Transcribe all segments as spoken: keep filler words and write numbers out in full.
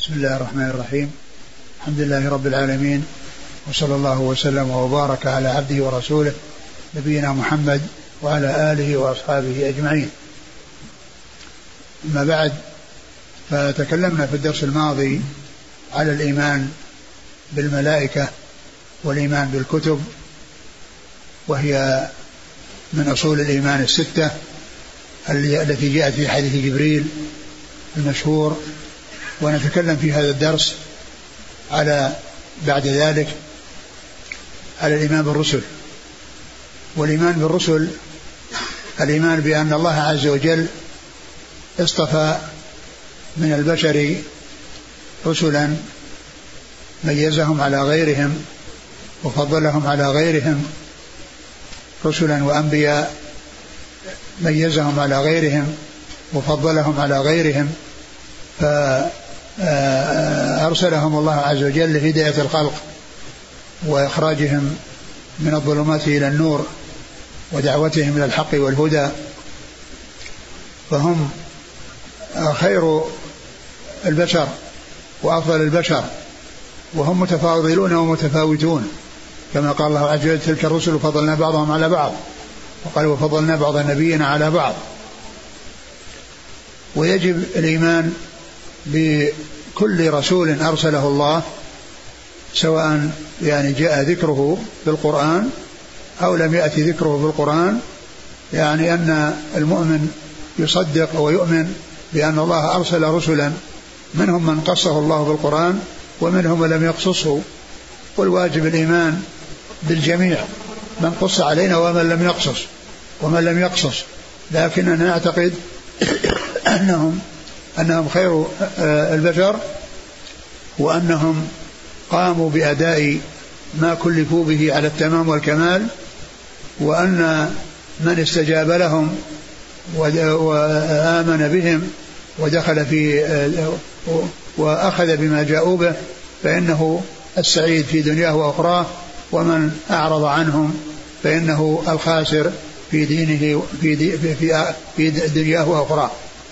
بسم الله الرحمن الرحيم. الحمد لله رب العالمين، وصلى الله وسلم وبارك على عبده ورسوله نبينا محمد وعلى آله وأصحابه أجمعين. أما بعد، فتكلمنا في الدرس الماضي على الإيمان بالملائكة والإيمان بالكتب، وهي من أصول الإيمان الستة التي جاءت في حديث جبريل المشهور. ونتكلم في هذا الدرس على بعد ذلك على الإيمان بالرسل. والإيمان بالرسل الإيمان بأن الله عز وجل اصطفى من البشر رسلا ميزهم على غيرهم وفضلهم على غيرهم، رسلا وأنبياء ميزهم على غيرهم وفضلهم على غيرهم، فأرسلهم الله عز وجل لهداية الخلق وإخراجهم من الظلمات إلى النور ودعوتهم إلى الحق والهدى. فهم خير البشر وأفضل البشر، وهم متفاضلون ومتفاوتون، كما قال الله عز وجل: تلك الرسل فضلنا بعضهم على بعض، وقال: وفضلنا بعض النبيين على بعض. ويجب الإيمان بكل رسول أرسله الله، سواء يعني جاء ذكره في القرآن أو لم يأتي ذكره في القرآن، يعني أن المؤمن يصدق ويؤمن بأن الله أرسل رسلا، منهم من قصه الله بالقرآن ومنهم من لم يقصصه. والواجب الإيمان بالجميع، من قص علينا ومن لم يقصص ومن لم يقصص لكننا نعتقد أنهم أنهم خير البشر، وأنهم قاموا بأداء ما كلفوا به على التمام والكمال، وأن من استجاب لهم وآمن بهم ودخل في وأخذ بما جاءوا به فإنه السعيد في دنياه وأخراه، ومن أعرض عنهم فإنه الخاسر في دينه في دي في في دنياه وأخراه.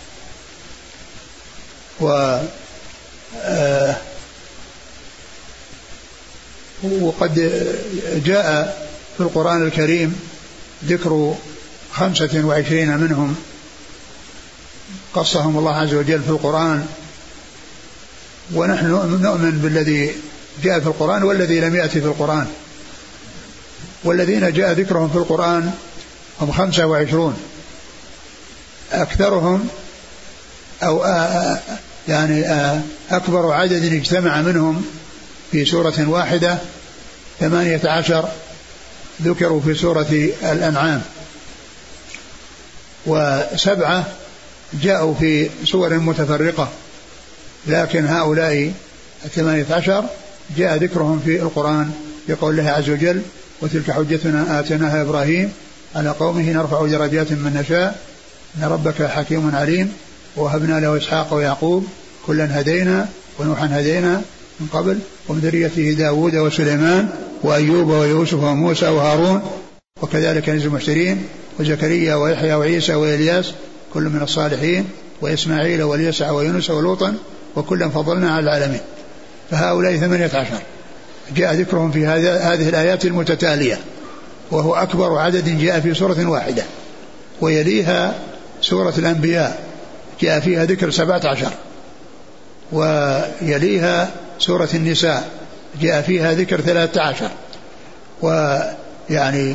و وقد جاء في القرآن الكريم ذكر خمسة وعشرين منهم قصهم الله عز وجل في القرآن، ونحن نؤمن بالذي جاء في القرآن والذي لم يأتي في القرآن. والذين جاء ذكرهم في القرآن هم خمسة وعشرون، أكثرهم أو يعني أكبر عدد اجتمع منهم في سورة واحدة ثمانية عشر ذكروا في سورة الأنعام، وسبعة جاءوا في سور متفرقة، لكن هؤلاء الثمانية عشر جاء ذكرهم في القرآن يقول الله عز وجل: وتلك حجتنا آتيناها إبراهيم على قومه نرفع درجات من نشاء إن ربك حكيم عليم ووهبنا له إسحاق ويعقوب كلا هدينا ونوحا هدينا من قبل ومن ذريته داود وسليمان وأيوب ويوسف وموسى وهارون وكذلك نجزي المحسنين وزكريا ويحيى وعيسى وإلياس كل من الصالحين وإسماعيل واليسع ويونس ولوطا وكلا فضلنا على العالمين. فهؤلاء ثمانية عشر جاء ذكرهم في هذه الآيات المتتالية، وهو أكبر عدد جاء في سورة واحدة. ويليها سورة الأنبياء جاء فيها ذكر سبعة عشر، ويليها سورة النساء جاء فيها ذكر ثلاثة عشر. ويعني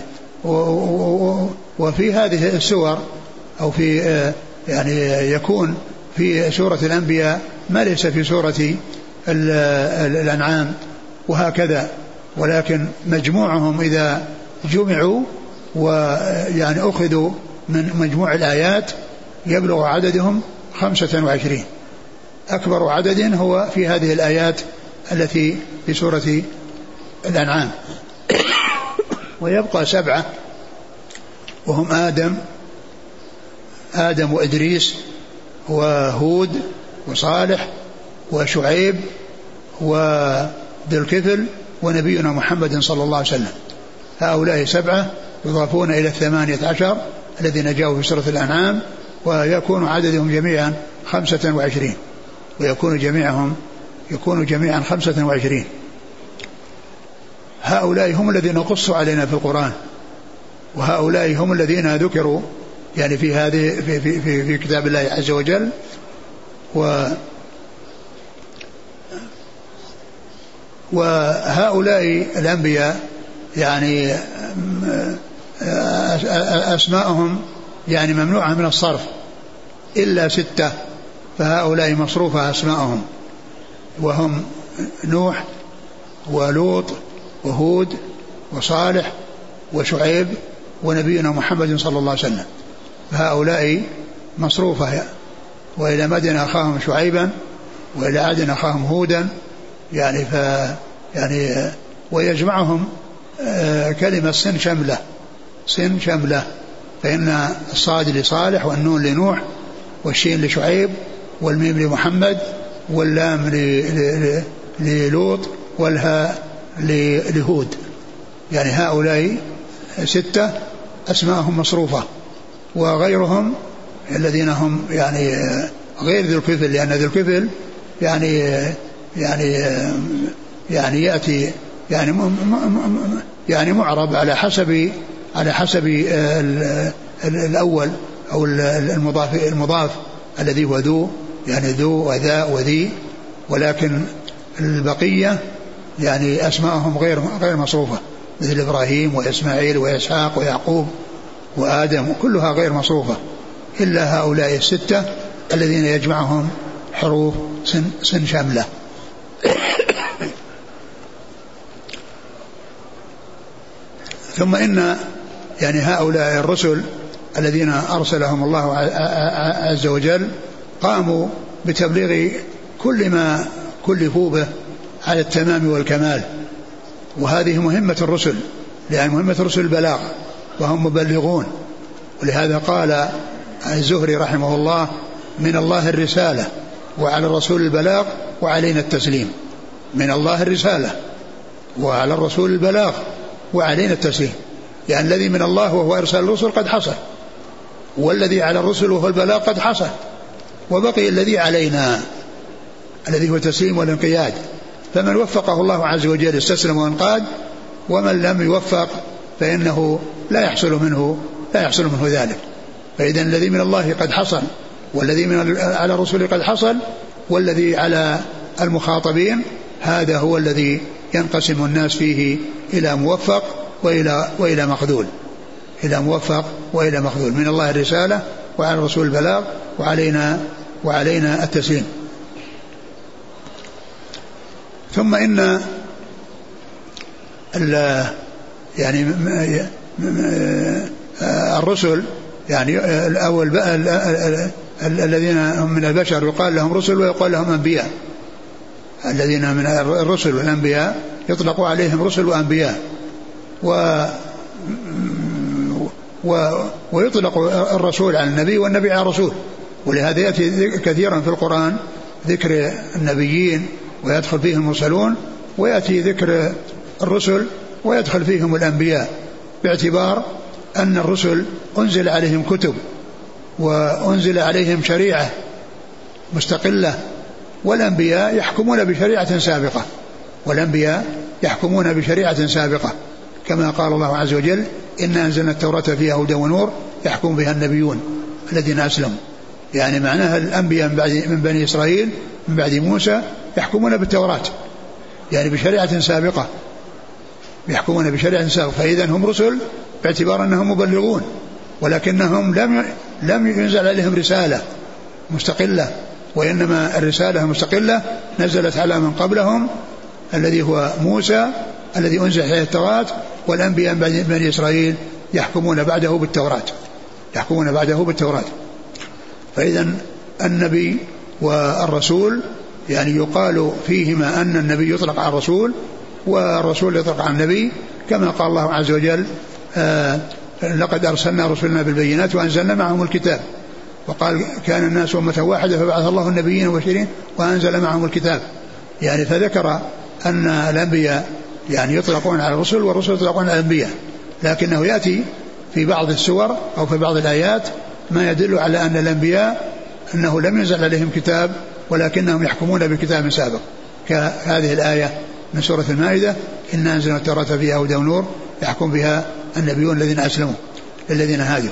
وفي هذه السور أو في يعني يكون في سورة الأنبياء ما ليس في سورة الأنعام، وهكذا. ولكن مجموعهم إذا جمعوا ويعني أخذوا من مجموع الآيات يبلغ عددهم خمسة وعشرين، أكبر عدد هو في هذه الآيات التي في سورة الأنعام. ويبقى سبعة وهم آدم آدم وإدريس وهود وصالح وشعيب وذو الكفل ونبينا محمد صلى الله عليه وسلم. هؤلاء سبعة يضافون إلى الثمانية عشر الذين جاءوا في سورة الأنعام، ويكون عددهم جميعا خمسة وعشرين، ويكون جميعهم يكون جميعا خمسة وعشرين. هؤلاء هم الذين قصوا علينا في القرآن، وهؤلاء هم الذين ذكروا يعني في هذه في, في, في, في كتاب الله عز وجل. و وهؤلاء الأنبياء يعني أسماءهم يعني ممنوعة من الصرف إلا ستة، فهؤلاء مصروفة أسماءهم، وهم نوح ولوط وهود وصالح وشعيب ونبينا محمد صلى الله عليه وسلم، فهؤلاء مصروفة. وإلى مدين أخاهم شعيبا وإلى عاد أخاهم هودا، يعني ف يعني ويجمعهم كلمة سن شملة، سن شملة، فإن الصاد لصالح والنون لنوح والشين لشعيب والميم لمحمد واللام للوط والهاء لهود، يعني هؤلاء ستة أسماءهم مصروفة. وغيرهم الذين هم يعني غير ذو الكفل، لأن ذو الكفل يعني يعني يعني يأتي يعني يعني معرب على حسب على حسب الأول أو المضاف المضاف الذي هو ذو، يعني ذو وذا وذي، ولكن البقية يعني أسماءهم غير غير مصروفة، مثل إبراهيم وإسماعيل وإسحاق ويعقوب وآدم، كلها غير مصروفة إلا هؤلاء الستة الذين يجمعهم حروف سن, سن شاملة. ثم إن يعني هؤلاء الرسل الذين أرسلهم الله عز وجل قاموا بتبليغ كل ما كلفوا به على التمام والكمال، وهذه مهمة الرسل، لأن مهمة الرسل البلاغ وهم مبلغون. ولهذا قال الزهري رحمه الله: من الله الرسالة وعلى الرسول البلاغ وعلينا التسليم. من الله الرسالة وعلى الرسول البلاغ وعلينا التسليم، يعني الذي من الله وهو إرسال الرسل قد حصل، والذي على الرسل وهو البلاغ قد حصل، وبقي الذي علينا الذي هو تسليم والانقياد. فمن وفقه الله عز وجل استسلم وانقاد، ومن لم يوفق فإنه لا يحصل منه لا يحصل منه ذلك. فإذا الذي من الله قد حصل، والذي من على الرسل قد حصل، والذي على المخاطبين هذا هو الذي ينقسم الناس فيه إلى موفق وإلى وإلى مخذول، إلى موفق وإلى مخذول. من الله الرسالة وعلى الرسول البلاغ وعلينا وعلينا التسليم. ثم إن يعني الرسل يعني الأول الذين هم من البشر يقال لهم رسل ويقال لهم أنبياء. الذين من الرسل والأنبياء يطلق عليهم رسل وأنبياء، و و ويطلق الرسول على النبي والنبي على الرسول. ولهذا يأتي كثيرا في القرآن ذكر النبيين ويدخل فيهم المرسلون، ويأتي ذكر الرسل ويدخل فيهم الأنبياء، باعتبار أن الرسل أنزل عليهم كتب وأنزل عليهم شريعة مستقلة، والأنبياء يحكمون بشريعة سابقة والأنبياء يحكمون بشريعة سابقة كما قال الله عز وجل: إنا أنزلنا التوراة فيها هدى ونور يحكم بها النبيون الذين أسلموا. يعني معناها الأنبياء من بني إسرائيل من بعد موسى يحكمون بالتوراة، يعني بشريعة سابقة، يحكمون بشريعة سابقة. فإذا هم رسل باعتبار أنهم مبلغون، ولكنهم لم لم ينزل عليهم رسالة مستقلة، وإنما الرسالة المستقلة نزلت على من قبلهم الذي هو موسى الذي أنزل عليه التوراة، والأنبياء من بني إسرائيل يحكمون بعده بالتوراة يحكمون بعده بالتوراة. فإذا النبي والرسول يعني يقال فيهما أن النبي يطلق على الرسول والرسول يطلق على النبي، كما قال الله عز وجل: آه لقد أرسلنا رسلنا بالبينات وأنزلنا معهم الكتاب. وقال: كان الناس أمة واحدة فبعث الله النبيين والمبشرين وأنزل معهم الكتاب. يعني فذكر أن الأنبياء يعني يطلقون على الرسل والرسل يطلقون على الأنبياء، لكنه يأتي في بعض السور أو في بعض الآيات ما يدل على أن الأنبياء أنه لم ينزل عليهم كتاب ولكنهم يحكمون بكتاب سابق، كهذه الآية من سورة المائدة: إنا أنزلنا التوراة فيها هدى ونور يحكم بها النبيون الذين أسلموا للذين هادوا.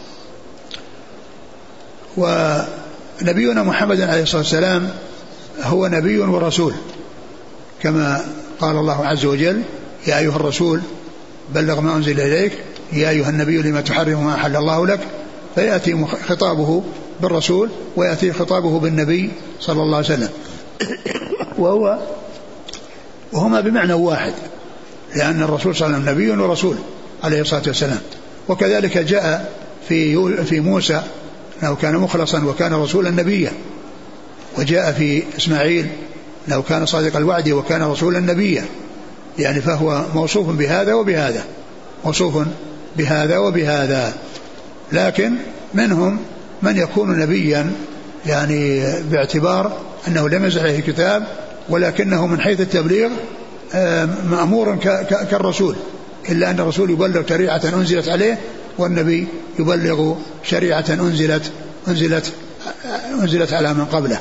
ونبينا محمد عليه الصلاة والسلام هو نبي ورسول، كما قال الله عز وجل: يا أيها الرسول بلغ ما أنزل إليك، يا أيها النبي لما تحرم ما أحل الله لك. فيأتي خطابه بالرسول ويأتي خطابه بالنبي صلى الله عليه وسلم، وهو وهما بمعنى واحد، لأن الرسول صلى الله عليه وسلم نبي ورسول عليه الصلاة والسلام. وكذلك جاء في في موسى أنه كان مخلصا وكان رسولا نبيا، وجاء في إسماعيل أنه كان صادق الوعد وكان رسولا نبيا، يعني فهو موصوف بهذا وبهذا، موصوف بهذا وبهذا. لكن منهم من يكون نبيا يعني باعتبار أنه لم ينزل عليه كتاب، ولكنه من حيث التبليغ مأمور كالرسول، إلا أن الرسول يبلغ شريعة أنزلت عليه، والنبي يبلغ شريعة أنزلت أنزلت أنزلت على من قبله.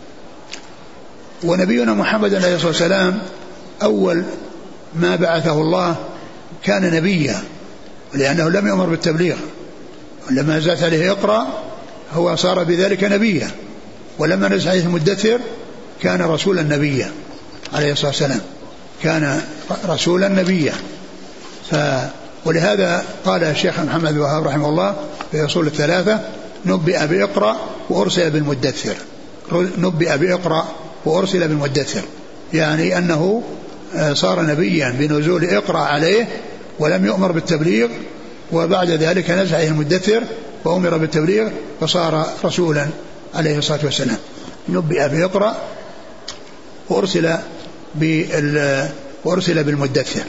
ونبينا محمد عليه الصلاة والسلام أول ما بعثه الله كان نبيا، لأنه لم يؤمر بالتبليغ، ولما نزلت عليه اقرأ هو صار بذلك نبيا، ولما نزل عليه المدثر كان رسولا نبيا عليه الصلاة والسلام، كان رسولا نبيا. ف ولهذا قال الشيخ محمد الوهاب رحمه الله في أصول الثلاثة: نبئ بإقرأ وأرسل بالمدثر. نبئ بإقرأ وأرسل بالمدثر، يعني أنه صار نبيا بنزول إقرأ عليه ولم يؤمر بالتبليغ، وبعد ذلك نزل عليه المدثر وأمر بالتبليغ فصار رسولا عليه الصلاة والسلام. نبئ بإقرأ وأرسل وأرسل بالمدثر.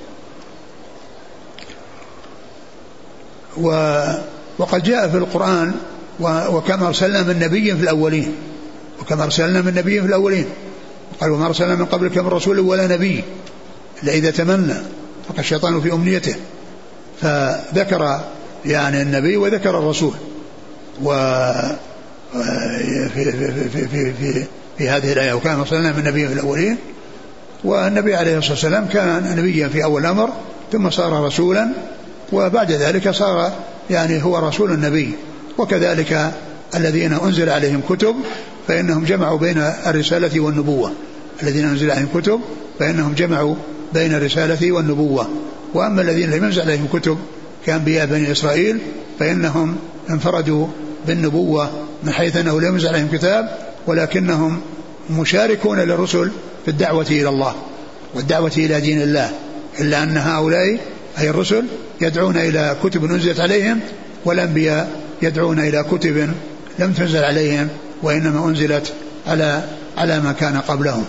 وقد جاء في القرآن: وكما أرسلنا من نبي في الأولين، وكما أرسلنا من نبي في الأولين، قال: وما أرسلنا من قبلك من رسول ولا نبي إلا إذا تمنى فقد الشيطان في أمنيته. فذكر يعني النبي وذكر الرسول، وفي في في في في, في هذه الآية: وكما أرسلنا من نبي في الأولين. والنبي عليه الصلاة والسلام كان نبيا في أول الأمر، ثم صار رسولا، وبعد ذلك صار يعني هو رسول النبي. وكذلك الذين أنزل عليهم كتب فإنهم جمعوا بين الرسالة والنبوة، الذين أنزل عليهم كتب فإنهم جمعوا بين الرسالة والنبوة. وأما الذين لم ينزل عليهم كتب كأنبياء بني إسرائيل فإنهم انفردوا بالنبوة من حيث أنه لم ينزل عليهم كتاب، ولكنهم مشاركون للرسل في الدعوة إلى الله والدعوة إلى دين الله، إلا أن هؤلاء أي الرسل يدعون إلى كتب نزلت عليهم، والأنبياء يدعون إلى كتب لم تنزل عليهم وإنما أنزلت على على ما كان قبلهم.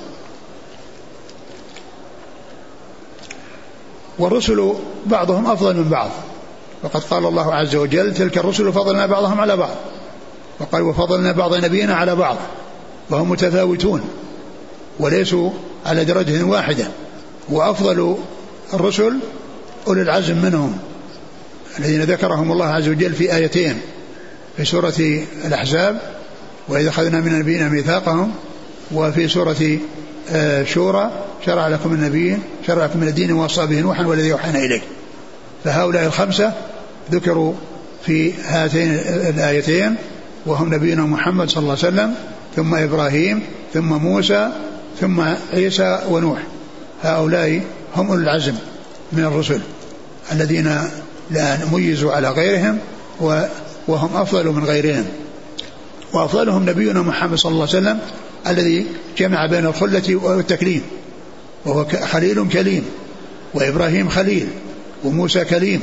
والرسل بعضهم أفضل من بعض، وقد قال الله عز وجل: تلك الرسل فضلنا بعضهم على بعض، وقال: وفضلنا بعض نبينا على بعض، وهم متفاوتون وليسوا على درجة واحدة. وأفضل الرسل أولي العزم منهم الذين ذكرهم الله عز وجل في آيتين في سورة الأحزاب: وإذا أخذنا من النبيين ميثاقهم، وفي سورة شورى: شرع لكم من النبيين شرع لكم من الدين ووصى به نوحا والذي أوحينا إليه. فهؤلاء الخمسة ذكروا في هاتين الآيتين، وهم نبينا محمد صلى الله عليه وسلم، ثم إبراهيم، ثم موسى، ثم عيسى ونوح. هؤلاء هم أولي العزم من الرسل الذين لا ميزوا على غيرهم، وهم أفضل من غيرهم. وأفضلهم نبينا محمد صلى الله عليه وسلم الذي جمع بين الخلة والتكليم، وهو خليل كليم، وإبراهيم خليل، وموسى كليم،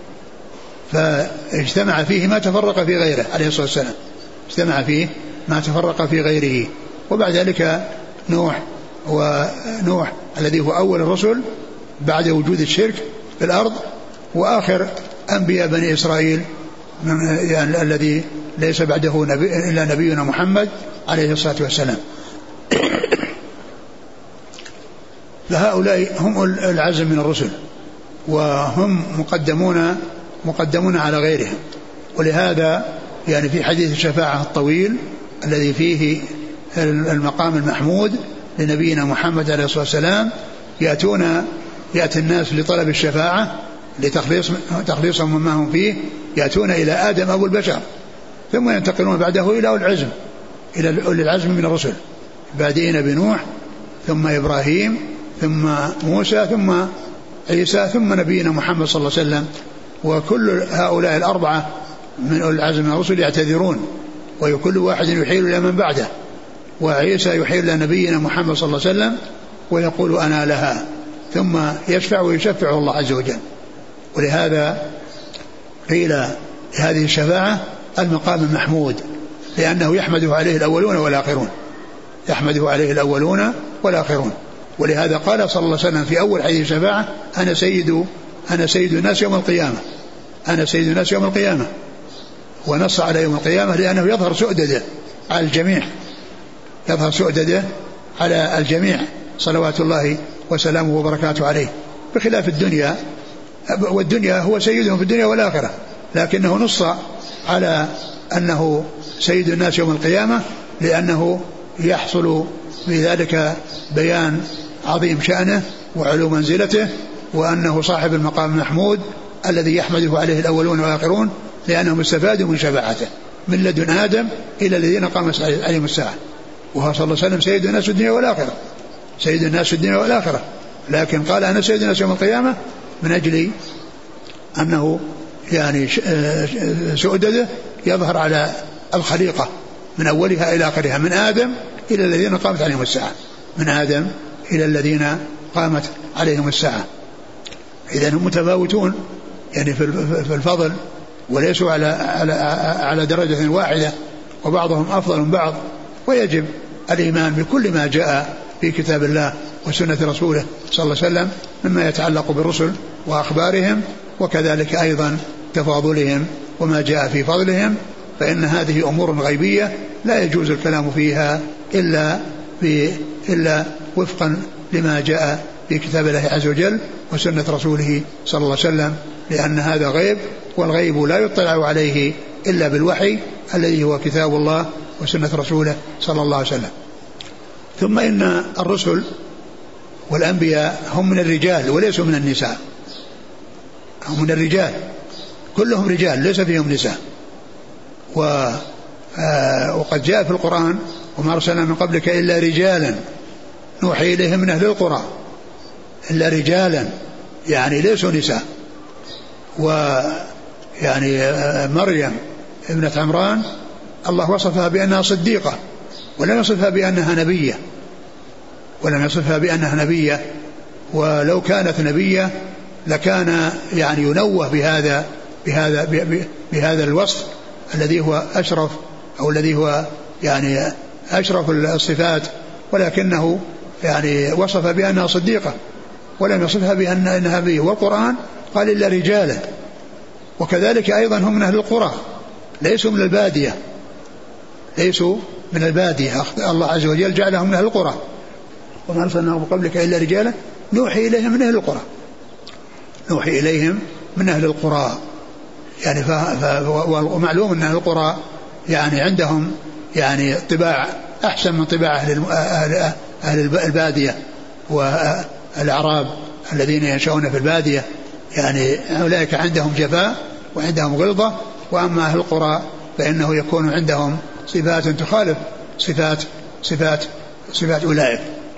فاجتمع فيه ما تفرق في غيره عليه الصلاة والسلام، اجتمع فيه ما تفرق في غيره. وبعد ذلك نوح، ونوح الذي هو أول الرسل بعد وجود الشرك في الأرض، وآخر أنبياء بني إسرائيل يعني الذي ليس بعده نبي إلا نبينا محمد عليه الصلاة والسلام. فهؤلاء هم العزم من الرسل، وهم مقدمون مقدمون على غيرهم. ولهذا يعني في حديث الشفاعة الطويل الذي فيه المقام المحمود لنبينا محمد عليه الصلاة والسلام يأتون يأتي الناس لطلب الشفاعة لتخليص تخليصهم مما هم فيه، يأتون إلى آدم أبو البشر، ثم ينتقلون بعده إلى أولي العزم إلى أولي العزم من الرسل، بادئين بنوح ثم إبراهيم ثم موسى ثم عيسى ثم نبينا محمد صلى الله عليه وسلم. وكل هؤلاء الأربعة من أولي العزم من الرسل يعتذرون، وكل واحد يحيل إلى من بعده، وعيسى يحيل إلى نبينا محمد صلى الله عليه وسلم ويقول أنا لها، ثم يشفع ويشفعه الله عز وجل. ولهذا قيل هذه الشفاعة المقام المحمود، لأنه يحمده عليه الأولون والآخرون، يحمده عليه الأولون والآخرون. ولهذا قال صلى الله عليه وسلم في أول حديث الشفاعة أنا سيد أنا سيد الناس يوم القيامة، أنا سيد الناس يوم القيامة، ونص على يوم القيامة لأنه يظهر سؤدده على الجميع، يظهر سؤدده على الجميع صلوات الله وسلامه وبركاته عليه، بخلاف الدنيا، والدنيا هو سيدهم في الدنيا والآخرة، لكنه نص على أنه سيد الناس يوم القيامة لأنه يحصل بذلك بيان عظيم شأنه وعلو منزلته، وأنه صاحب المقام المحمود الذي يحمده عليه الأولون والآخرون، لأنهم استفادوا من شفاعته من لدن آدم إلى الذين قامت عليهم الساعة. وهو صلى الله عليه وسلم سيد الناس الدنيا والآخرة، سيد الناس الدنيا والآخرة، لكن قال أنا سيد الناس يوم القيامة من أجل أنه يعني سؤدده يظهر على الخليقة من أولها إلى آخرها، من آدم إلى الذين قامت عليهم الساعة، من آدم إلى الذين قامت عليهم الساعة. إذن هم متفاوتون يعني في الفضل، وليسوا على على على درجة واحدة، وبعضهم أفضل من بعض. ويجب الإيمان بكل ما جاء في كتاب الله وسنة رسوله صلى الله عليه وسلم مما يتعلق بالرسل وأخبارهم، وكذلك أيضا تفاضلهم وما جاء في فضلهم، فإن هذه أمور غيبية لا يجوز الكلام فيها إلا إلا وفقا لما جاء في كتاب الله عز وجل وسنة رسوله صلى الله عليه وسلم، لأن هذا غيب، والغيب لا يطلع عليه إلا بالوحي الذي هو كتاب الله وسنة رسوله صلى الله عليه وسلم. ثم إن الرسل والأنبياء هم من الرجال وليسوا من النساء، هم من الرجال، كلهم رجال ليس فيهم نساء. و وقد جاء في القرآن وما أرسلنا من قبلك إلا رجالا نوحي إليهم من أهل القرى، إلا رجالا يعني ليسوا نساء. ويعني مريم ابنة عمران الله وصفها بأنها صديقة، ولم يصفها بأنها نبية، ولم يصفها بأنها نبية، ولو كانت نبية لكان يعني ينوه بهذا بهذا بهذا الوصف الذي هو أشرف، أو الذي هو يعني أشرف الصفات، ولكنه يعني وصف بأنها صديقة ولم يصفها بأنها نبية. والقرآن قال إلا رجالا. وكذلك أيضا هم من أهل القرى، ليسوا من البادية، ليسوا من البادية، الله عز وجل جعلهم من أهل القرى. وما أرسلنا من قبلك إلا رجالا نوحي إليهم من أهل القرى، نوحي إليهم من أهل القرى. يعني ف... ف... ومعلوم أن أهل القرى يعني عندهم يعني طباع أحسن من طباع أهل, الم... أهل... أهل البادية والأعراب الذين ينشأون في البادية، يعني أولئك عندهم جفاء وعندهم غلظة، وأما أهل القرى فإنه يكون عندهم صفات تخالف صفات صفات صفات أولئك.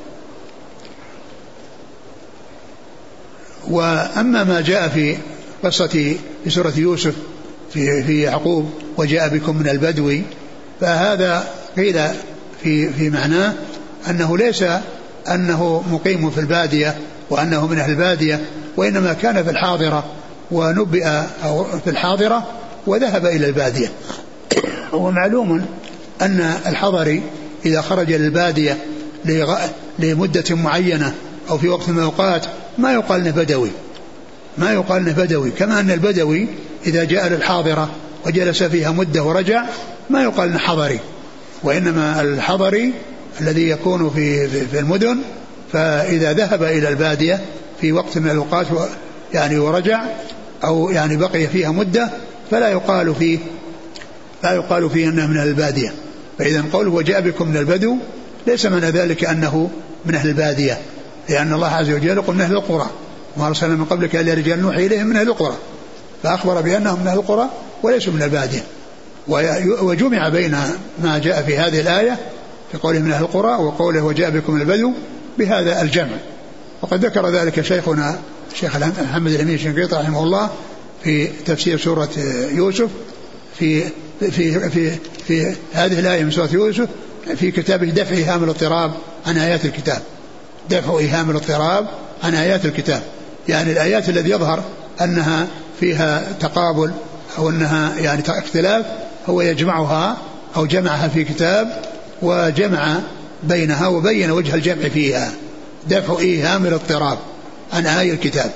وأما ما جاء في قصة في سورة يوسف في في يعقوب وجاء بكم من البدو، فهذا قيل في في معناه أنه ليس أنه مقيم في البادية وأنه من أهل البادية، وإنما كان في الحاضرة ونبئ أو في الحاضرة وذهب إلى البادية. ومعلوم أن الحضري إذا خرج للبادية لمدة معينة أو في وقت من الأوقات ما يقال انه بدوي، ما يقال انه بدوي، كما أن البدوي إذا جاء للحاضرة وجلس فيها مدة ورجع ما يقال انه حضري، وإنما الحضري الذي يكون في في المدن، فإذا ذهب إلى البادية في وقت من الأوقات يعني ورجع أو يعني بقي فيها مدة فلا يقال فيه لا يقال فيه أنه من البادية. فإذا قوله وجاء بكم من البدو ليس معنى ذلك أنه من أهل البادية، لأن الله عز وجل يقول من أهل القرى، وما أرسلنا من قبلك إلا رجال نوحي إليهم من أهل القرى، فأخبر بأنهم من أهل القرى وليسوا من البادية. وجمع بين ما جاء في هذه الآية في قوله من أهل القرى وقوله وجاء بكم البدو بهذا الجمع. وقد ذكر ذلك شيخنا الشيخ محمد الأمين الشنقيطي رحمه الله في تفسير سورة يوسف في في في في هذه الآية من سورة يوسف في كتابه دفع إيهام الاضطراب عن آيات الكتاب. دفع إيهام الاضطراب عن آيات الكتاب، يعني الآيات التي يظهر أنها فيها تقابل أو أنها يعني اختلاف، هو يجمعها أو جمعها في كتاب وجمع بينها وبين وجه الجمع فيها. دفع إيهام الاضطراب عن آيات الكتاب.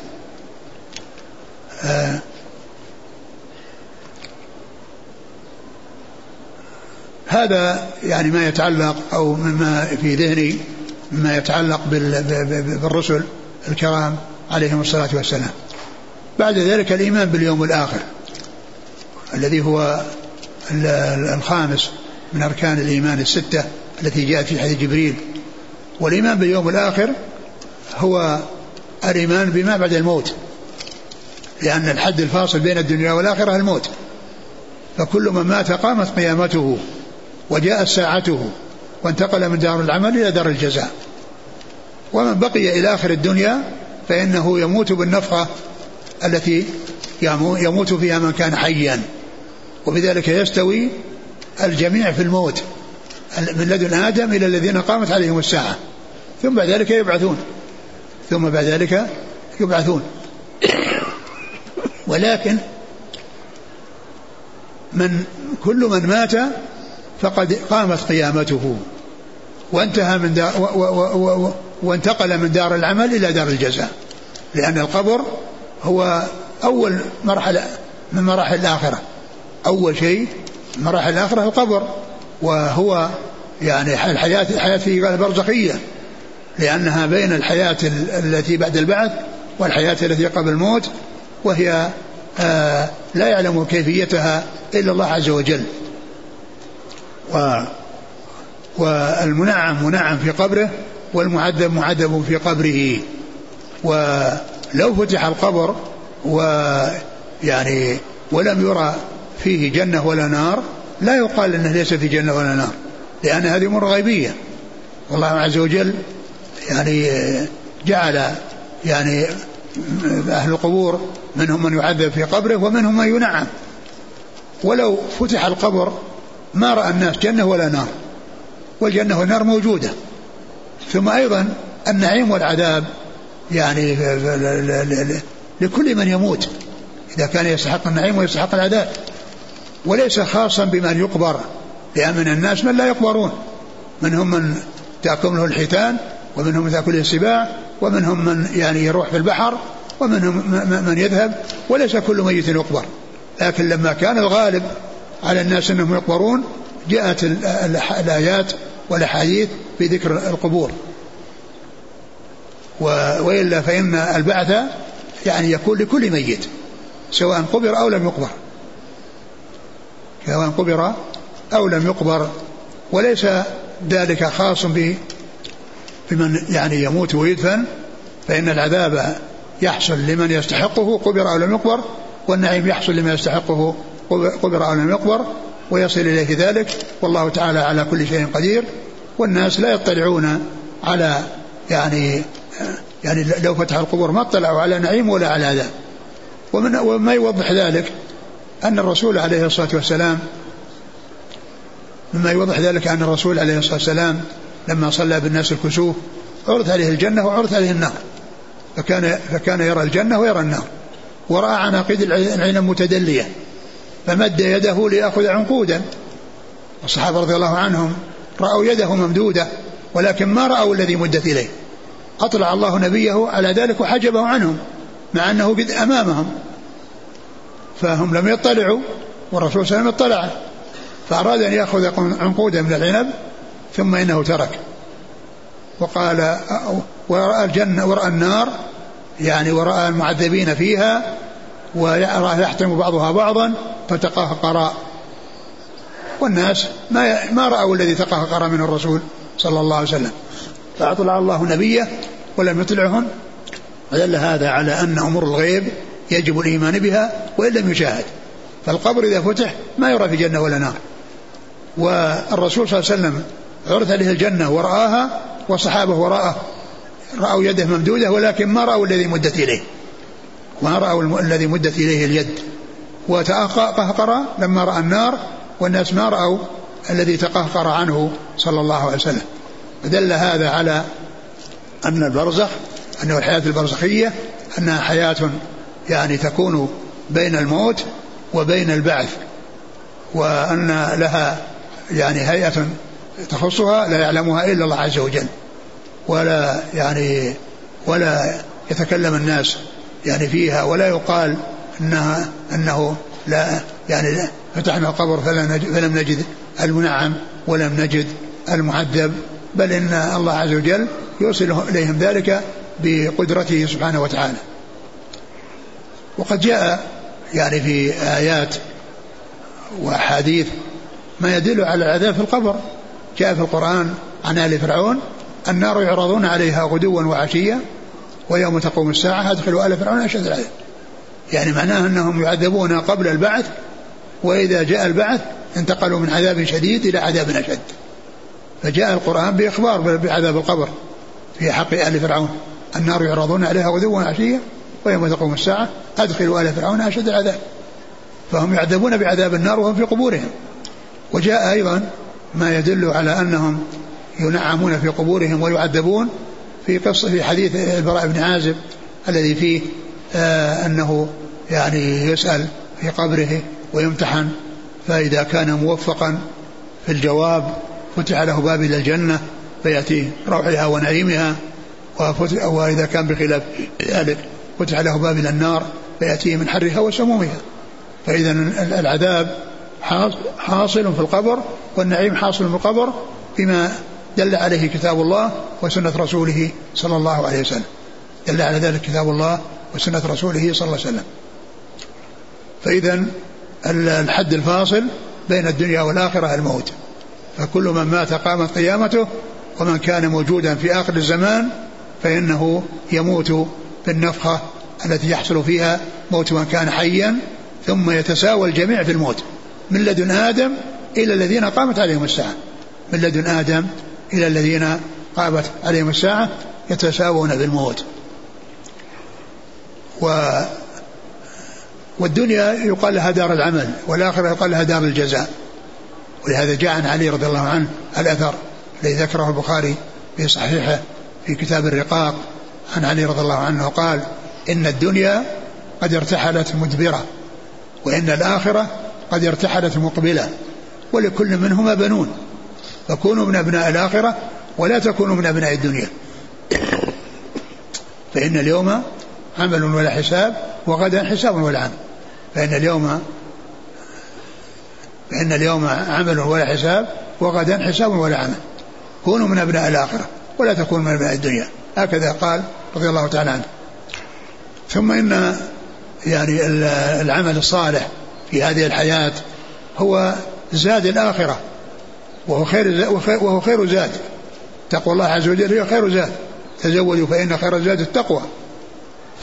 آه هذا يعني ما يتعلق أو مما في ذهني مما يتعلق بالرسل الكرام عليهم الصلاة والسلام. بعد ذلك الإيمان باليوم الآخر الذي هو الخامس من أركان الإيمان الستة التي جاءت في حديث جبريل. والإيمان باليوم الآخر هو الإيمان بما بعد الموت، لأن الحد الفاصل بين الدنيا والآخرة الموت، فكل من مات قامت قيامته وجاءت ساعته وانتقل من دار العمل إلى دار الجزاء. ومن بقي إلى آخر الدنيا فإنه يموت بالنفخة التي يموت فيها من كان حيا، وبذلك يستوي الجميع في الموت من لدن آدم إلى الذين قامت عليهم الساعة، ثم بعد ذلك يبعثون ثم بعد ذلك يبعثون ولكن من كل من مات فقد قامت قيامته وانتهى من دار و و و وانتقل من دار العمل إلى دار الجزاء، لأن القبر هو أول مرحلة من مراحل الآخرة. أول شيء مراحل الآخرة القبر، وهو يعني الحياة الحياة فيه برزخية، لأنها بين الحياة التي بعد البعث والحياة التي قبل الموت، وهي آه لا يعلم كيفيتها إلا الله عز وجل. و والمنعم منعم في قبره والمعذب معذب في قبره. ولو فتح القبر ويعني ولم يرى فيه جنة ولا نار لا يقال أنه ليس في جنة ولا نار، لأن هذه أمور غيبية. والله عز وجل يعني جعل يعني أهل القبور منهم من يعذب في قبره ومنهم من ينعم. ولو فتح القبر ما رأى الناس جنة ولا نار، والجنة والنار موجودة. ثم أيضا النعيم والعذاب يعني لكل من يموت إذا كان يستحق النعيم ويستحق العذاب، وليس خاصا بمن يقبر، لأن من الناس من لا يقبرون، منهم من تأكله الحيتان ومنهم من تأكله السباع ومنهم من يعني يروح في البحر ومنهم من يذهب، وليس كل ميت يقبر. لكن لما كان الغالب على الناس أنهم يقبرون جاءت الآيات والأحاديث في ذكر القبور. وإلا فإن البعث يعني يكون لكل ميت سواء قبر أو لم يقبر، سواء قبر أو لم يقبر، وليس ذلك خاص بمن يعني يموت ويدفن، فإن العذاب يحصل لمن يستحقه قبر أو لم يقبر، والنعيم يحصل لمن يستحقه قبر أو لم يقبر، ويصل إليه ذلك. والله تعالى على كل شيء قدير، والناس لا يطلعون على يعني يعني لو فتح القبور ما اطلعوا على نعيم ولا على عذاب. ومن وما يوضح ذلك أن الرسول عليه الصلاة والسلام مما يوضح ذلك أن الرسول عليه الصلاة والسلام لما صلى بالناس الكسوف عرض عليه الجنة وعرض عليه النار، فكان فكان يرى الجنة ويرى النار، ورأى عناقيد العنب متدلية فمد يده ليأخذ عنقودا، والصحابة رضي الله عنهم رأوا يده ممدودة ولكن ما رأوا الذي مدت إليه، أطلع الله نبيه على ذلك وحجبه عنهم مع أنه قد أمامهم، فهم لم يطلعوا والرسول صلى الله عليه وسلم اطلع، فأراد أن يأخذ عنقودا من العنب ثم إنه ترك، وقال ورأى الجنة ورأى النار يعني ورأى المعذبين فيها ويرى يحتم بعضها بعضا فتقهقرا، والناس ما ما رأوا الذي تقهقر من الرسول صلى الله عليه وسلم. فأطلع الله نبيه ولم يطلعهم، ودل هذا على أن أمور الغيب يجب الإيمان بها وإن لم يشاهد. فالقبر إذا فتح ما يرى في جنة ولا نار. والرسول صلى الله عليه وسلم عرض عليه الجنة ورآها وصحابه وراءه رأوا يده ممدودة ولكن ما رأوا الذي مدت إليه، ما رأوا الذي مدت إليه اليد، وتقهقر لما رأى النار، والناس ما رأوا الذي تقهقر عنه صلى الله عليه وسلم. فدل هذا على أن البرزخ أنه الحياة البرزخية أنها حياة يعني تكون بين الموت وبين البعث، وأن لها يعني هيئة تخصها لا يعلمها إلا الله عز وجل، ولا يعني ولا يتكلم الناس يعني فيها، ولا يقال أنها أنه لا يعني لا فتحنا القبر فلم نجد المنعم ولم نجد المعذب، بل إن الله عز وجل يوصل إليهم ذلك بقدرته سبحانه وتعالى. وقد جاء يعني في آيات وأحاديث ما يدل على العذاب في القبر. جاء في القرآن عن آل فرعون النار يعرضون عليها غدوا وعشيا ويوم تقوم الساعة أدخلوا آل فرعون أشد العذاب، يعني معناه أنهم يعذبون قبل البعث، وإذا جاء البعث انتقلوا من عذاب شديد إلى عذاب أشد. فجاء القرآن بإخبار بعذاب القبر في حق آل فرعون النار يعرضون عليها غدوا وعشيا ويوم تقوم الساعة أدخلوا آل فرعون أشد العذاب، فهم يعذبون بعذاب النار وهم في قبورهم. وجاء أيضا ما يدل على أنهم ينعمون في قبورهم ويعذبون في قصة في حديث البراء بن عازب الذي فيه آه أنه يعني يسأل في قبره ويمتحن، فإذا كان موفقا في الجواب فتح له باب إلى الجنة فيأتيه روحها ونعيمها، وإذا كان بخلاف ذلك فتح له باب إلى النار فيأتيه من حرها وسمومها. فإذا العذاب حاصل في القبر والنعيم حاصل في القبر فيما دل عليه كتاب الله وسنة رسوله صلى الله عليه وسلم، دل على ذلك كتاب الله وسنة رسوله صلى الله عليه وسلم. فإذا الحد الفاصل بين الدنيا والآخرة الموت، فكل من مات قامت قيامته، ومن كان موجودا في آخر الزمان فإنه يموت بالنفخة التي يحصل فيها موت من كان حيا، ثم يتساوى الجميع في الموت من لدن آدم إلى الذين قامت عليهم الساعة، من لدن آدم إلى الذين قامت عليهم الساعة يتساوون بالموت. و والدنيا يقال لها دار العمل، والآخرة يقال لها دار الجزاء. ولهذا جاء عن علي رضي الله عنه الأثر الذي ذكره البخاري في صحيحه في كتاب الرقاق عن علي رضي الله عنه قال: إن الدنيا قد ارتحلت مدبرة، وإن الآخرة قد ارتحلت مقبلة، ولكل منهما بنون، فكونوا من أبناء الآخرة ولا تكونوا من أبناء الدنيا، فإن اليوم عمل ولا حساب وغدا حساب ولا عمل، فإن اليوم فإن اليوم عمل ولا حساب وغدا حساب ولا عمل، كونوا من أبناء الآخرة ولا تكونوا من أبناء الدنيا، هكذا قال رضي الله تعالى عنه. ثم إن يعني العمل الصالح في هذه الحياة هو زاد الآخرة، وهو خير وهو خير زاد، تقوى الله عز وجل هي خير زاد، تزودوا فإن خير الزاد التقوى. ف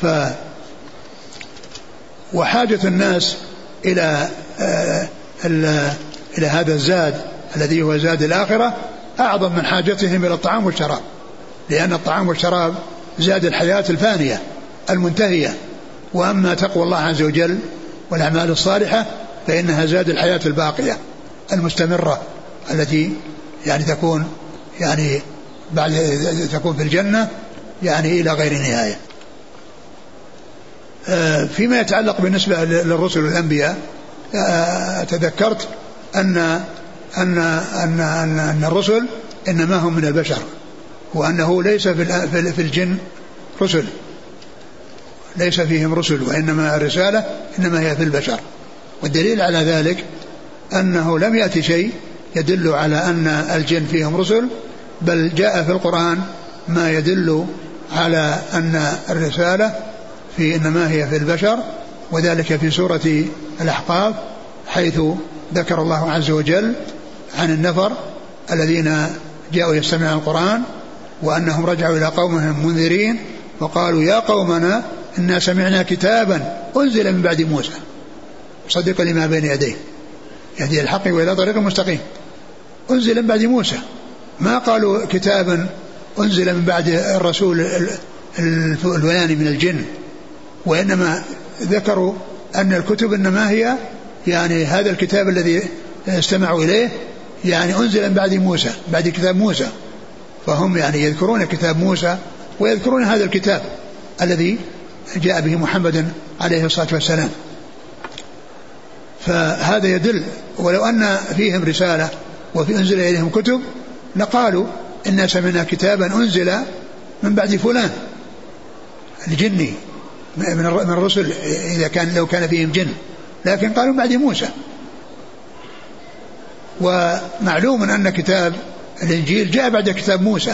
وحاجة الناس إلى آه إلى هذا الزاد الذي هو زاد الآخرة أعظم من حاجتهم إلى الطعام والشراب، لأن الطعام والشراب زاد الحياة الفانية المنتهية، وأما تقوى الله عز وجل والأعمال الصالحة فإنها زاد الحياة الباقية المستمرة التي يعني تكون يعني بعد تكون في الجنة يعني إلى غير نهاية. فيما يتعلق بالنسبة للرسل والأنبياء تذكرت أن أن أن أن, أن الرسل إنما هم من البشر، وأنه ليس في الجن رسل، ليس فيهم رسل، وإنما الرسالة إنما هي في البشر. والدليل على ذلك أنه لم يأتي شيء يدل على أن الجن فيهم رسل، بل جاء في القرآن ما يدل على أن الرسالة في إنما هي في البشر، وذلك في سورة الأحقاف حيث ذكر الله عز وجل عن النفر الذين جاءوا يستمعون القرآن وأنهم رجعوا إلى قومهم منذرين وقالوا يا قومنا إنا سمعنا كتابا أنزل من بعد موسى مصدقا لما بين يديه يهدي الحق وإلى طريق مستقيم. أنزل من بعد موسى، ما قالوا كتابا أنزل من بعد الرسول الفلاني من الجن، وإنما ذكروا أن الكتب إنما هي يعني هذا الكتاب الذي استمعوا إليه يعني أنزل من بعد موسى، بعد كتاب موسى، فهم يعني يذكرون كتاب موسى ويذكرون هذا الكتاب الذي جاء به محمد عليه الصلاة والسلام. فهذا يدل، ولو أن فيهم رسالة وفي أنزل إليهم كتب لقالوا إنا سمعنا كتابا أنزل من بعد فلان الجني من الرسل إذا كان لو كان فيهم جن، لكن قالوا بعد موسى. ومعلوم أن كتاب الإنجيل جاء بعد كتاب موسى،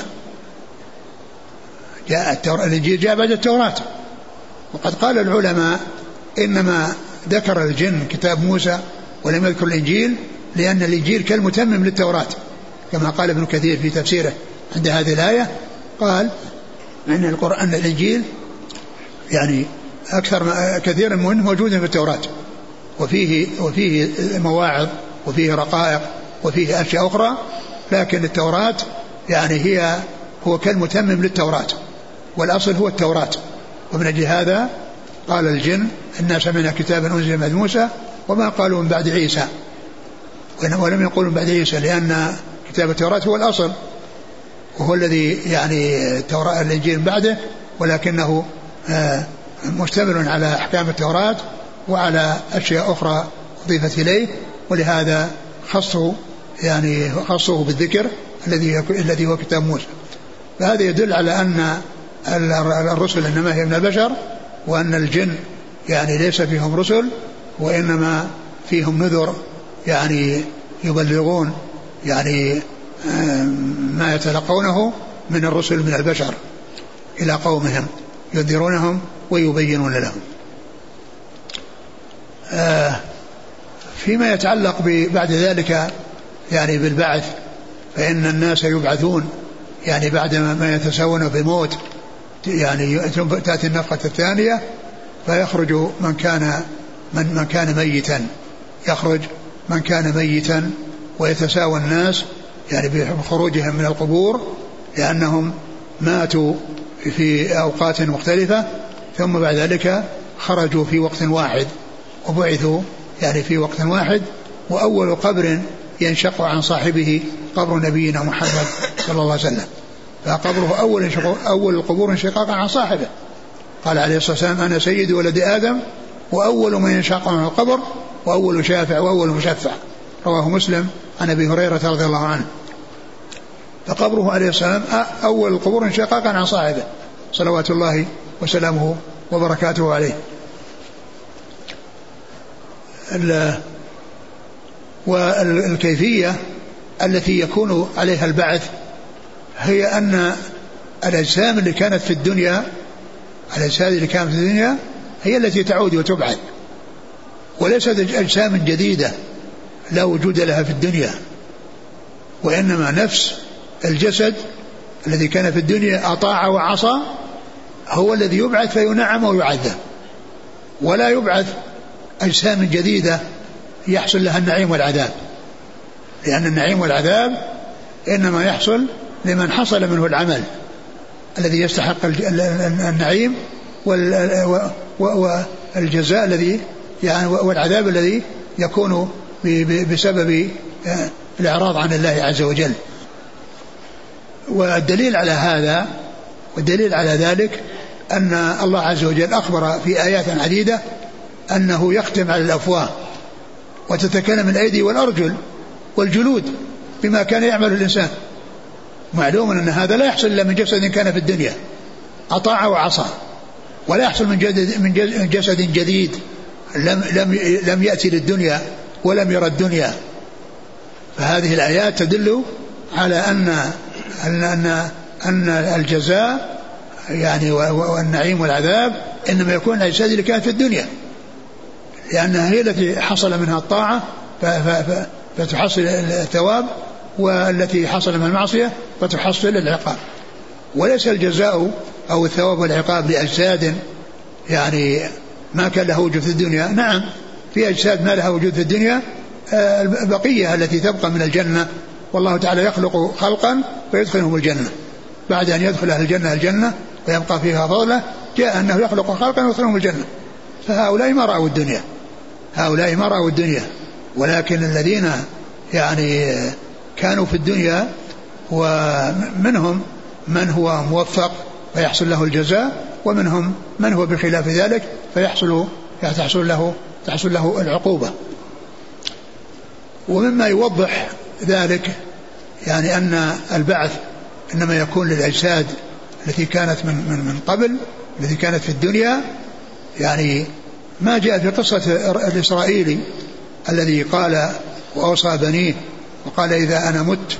جاء الإنجيل جاء بعد التوراة. وقد قال العلماء إنما ذكر الجن كتاب موسى ولم يذكر الإنجيل لأن الإنجيل كالمتمم للتوراة، كما قال ابن كثير في تفسيره عند هذه الآية، قال إن القرآن الإنجيل يعني أكثر ما كثير منه موجود في التوراة، وفيه وفيه مواعظ وفيه رقائق وفيه أشياء أخرى، لكن التوراة يعني هي هو كالمتمم للتوراة والأصل هو التوراة. ومن أجل هذا قال الجن إنا سمعنا كتابا أنزل من موسى وما قالوا من بعد عيسى، ولم يقولوا من بعد عيسى لأن كتاب التوراة هو الأصل وهو الذي يعني التوراة الإنجيل بعده، ولكنه مشتمل على أحكام التوراة وعلى أشياء أخرى أضيفت إليه، ولهذا خصه يعني خصه بالذكر الذي الذي هو كتاب موسى. فهذا يدل على أن الرسل إنما هي من البشر، وأن الجن يعني ليس فيهم رسل وإنما فيهم نذر يعني يبلغون يعني ما يتلقونه من الرسل من البشر إلى قومهم ينذرونهم ويبينون لهم. فيما يتعلق بعد ذلك يعني بالبعث، فإن الناس يبعثون يعني بعد ما يتساوون بموت، يعني تأتي النفخة الثانية فيخرج من كان من, من كان ميتا، يخرج من كان ميتا ويتساوى الناس يعني بخروجهم من القبور لأنهم ماتوا في أوقات مختلفة، ثم بعد ذلك خرجوا في وقت واحد وبعثوا يعني في وقت واحد. وأول قبر ينشق عن صاحبه قبر نبينا محمد صلى الله عليه وسلم، فقبره أول, أول القبور انشقاقا عن صاحبه. قال عليه الصلاة والسلام أنا سيد ولد آدم وأول من ينشق عن القبر وأول شافع وأول مشفع، رواه مسلم عن أبي هريرة رضي الله عنه. فقبره عليه السلام أول القبور انشقاقا عن صاحبه صلوات الله وسلامه وبركاته عليه. والكيفية التي يكون عليها البعث هي أن الأجسام اللي كانت في الدنيا الأجسام اللي كانت في الدنيا هي التي تعود وتبعث، وليست أجسام جديدة لا وجود لها في الدنيا، وإنما نفس الجسد الذي كان في الدنيا أطاع وعصى هو الذي يبعث فينعم ويعذب، ولا يبعث أجسام جديدة يحصل لها النعيم والعذاب، لأن النعيم والعذاب إنما يحصل لمن حصل منه العمل الذي يستحق النعيم والجزاء الذي يعني والعذاب الذي يكون بسبب الإعراض عن الله عز وجل. والدليل على هذا والدليل على ذلك أن الله عز وجل أخبر في آيات عديدة أنه يختم على الأفواه وتتكلم الأيدي والأرجل والجلود بما كان يعمل الإنسان. معلوم أن هذا لا يحصل إلا من جسد كان في الدنيا أطاع وعصى، ولا يحصل من جسد, من جسد جديد لم, لم, لم يأتي للدنيا ولم يرى الدنيا. فهذه الآيات تدل على أن, أن, أن, أن الجزاء يعني والنعيم والعذاب إنما يكون الأجساد اللي كانت في الدنيا، لأنها هي التي حصل منها الطاعة فتحصل الثواب، والتي حصل من المعصية فتحصل العقاب. وليس الجزاء أو الثواب والعقاب لأجساد يعني ما كان له وجود في الدنيا. نعم في أجساد ما لها وجود في الدنيا البقية التي تبقى من الجنة، والله تعالى يخلق خلقا ويدخلهم الجنة بعد أن يدخل أهل الجنة الجنة ويبقى فيها فضله، جاء أنه يخلق خلقا ويدخلهم الجنة. فهؤلاء ما رأوا الدنيا، هؤلاء ما رأوا الدنيا، ولكن الذين يعني كانوا في الدنيا ومنهم من هو موفق فيحصل له الجزاء، ومنهم من هو بخلاف ذلك فيحصل تحصل له تحصل له العقوبة. ومما يوضح ذلك يعني أن البعث إنما يكون للأجساد التي كانت من من من قبل، التي كانت في الدنيا، يعني ما جاء في قصة الإسرائيلي الذي قال وأوصى بنيه وقال إذا أنا مت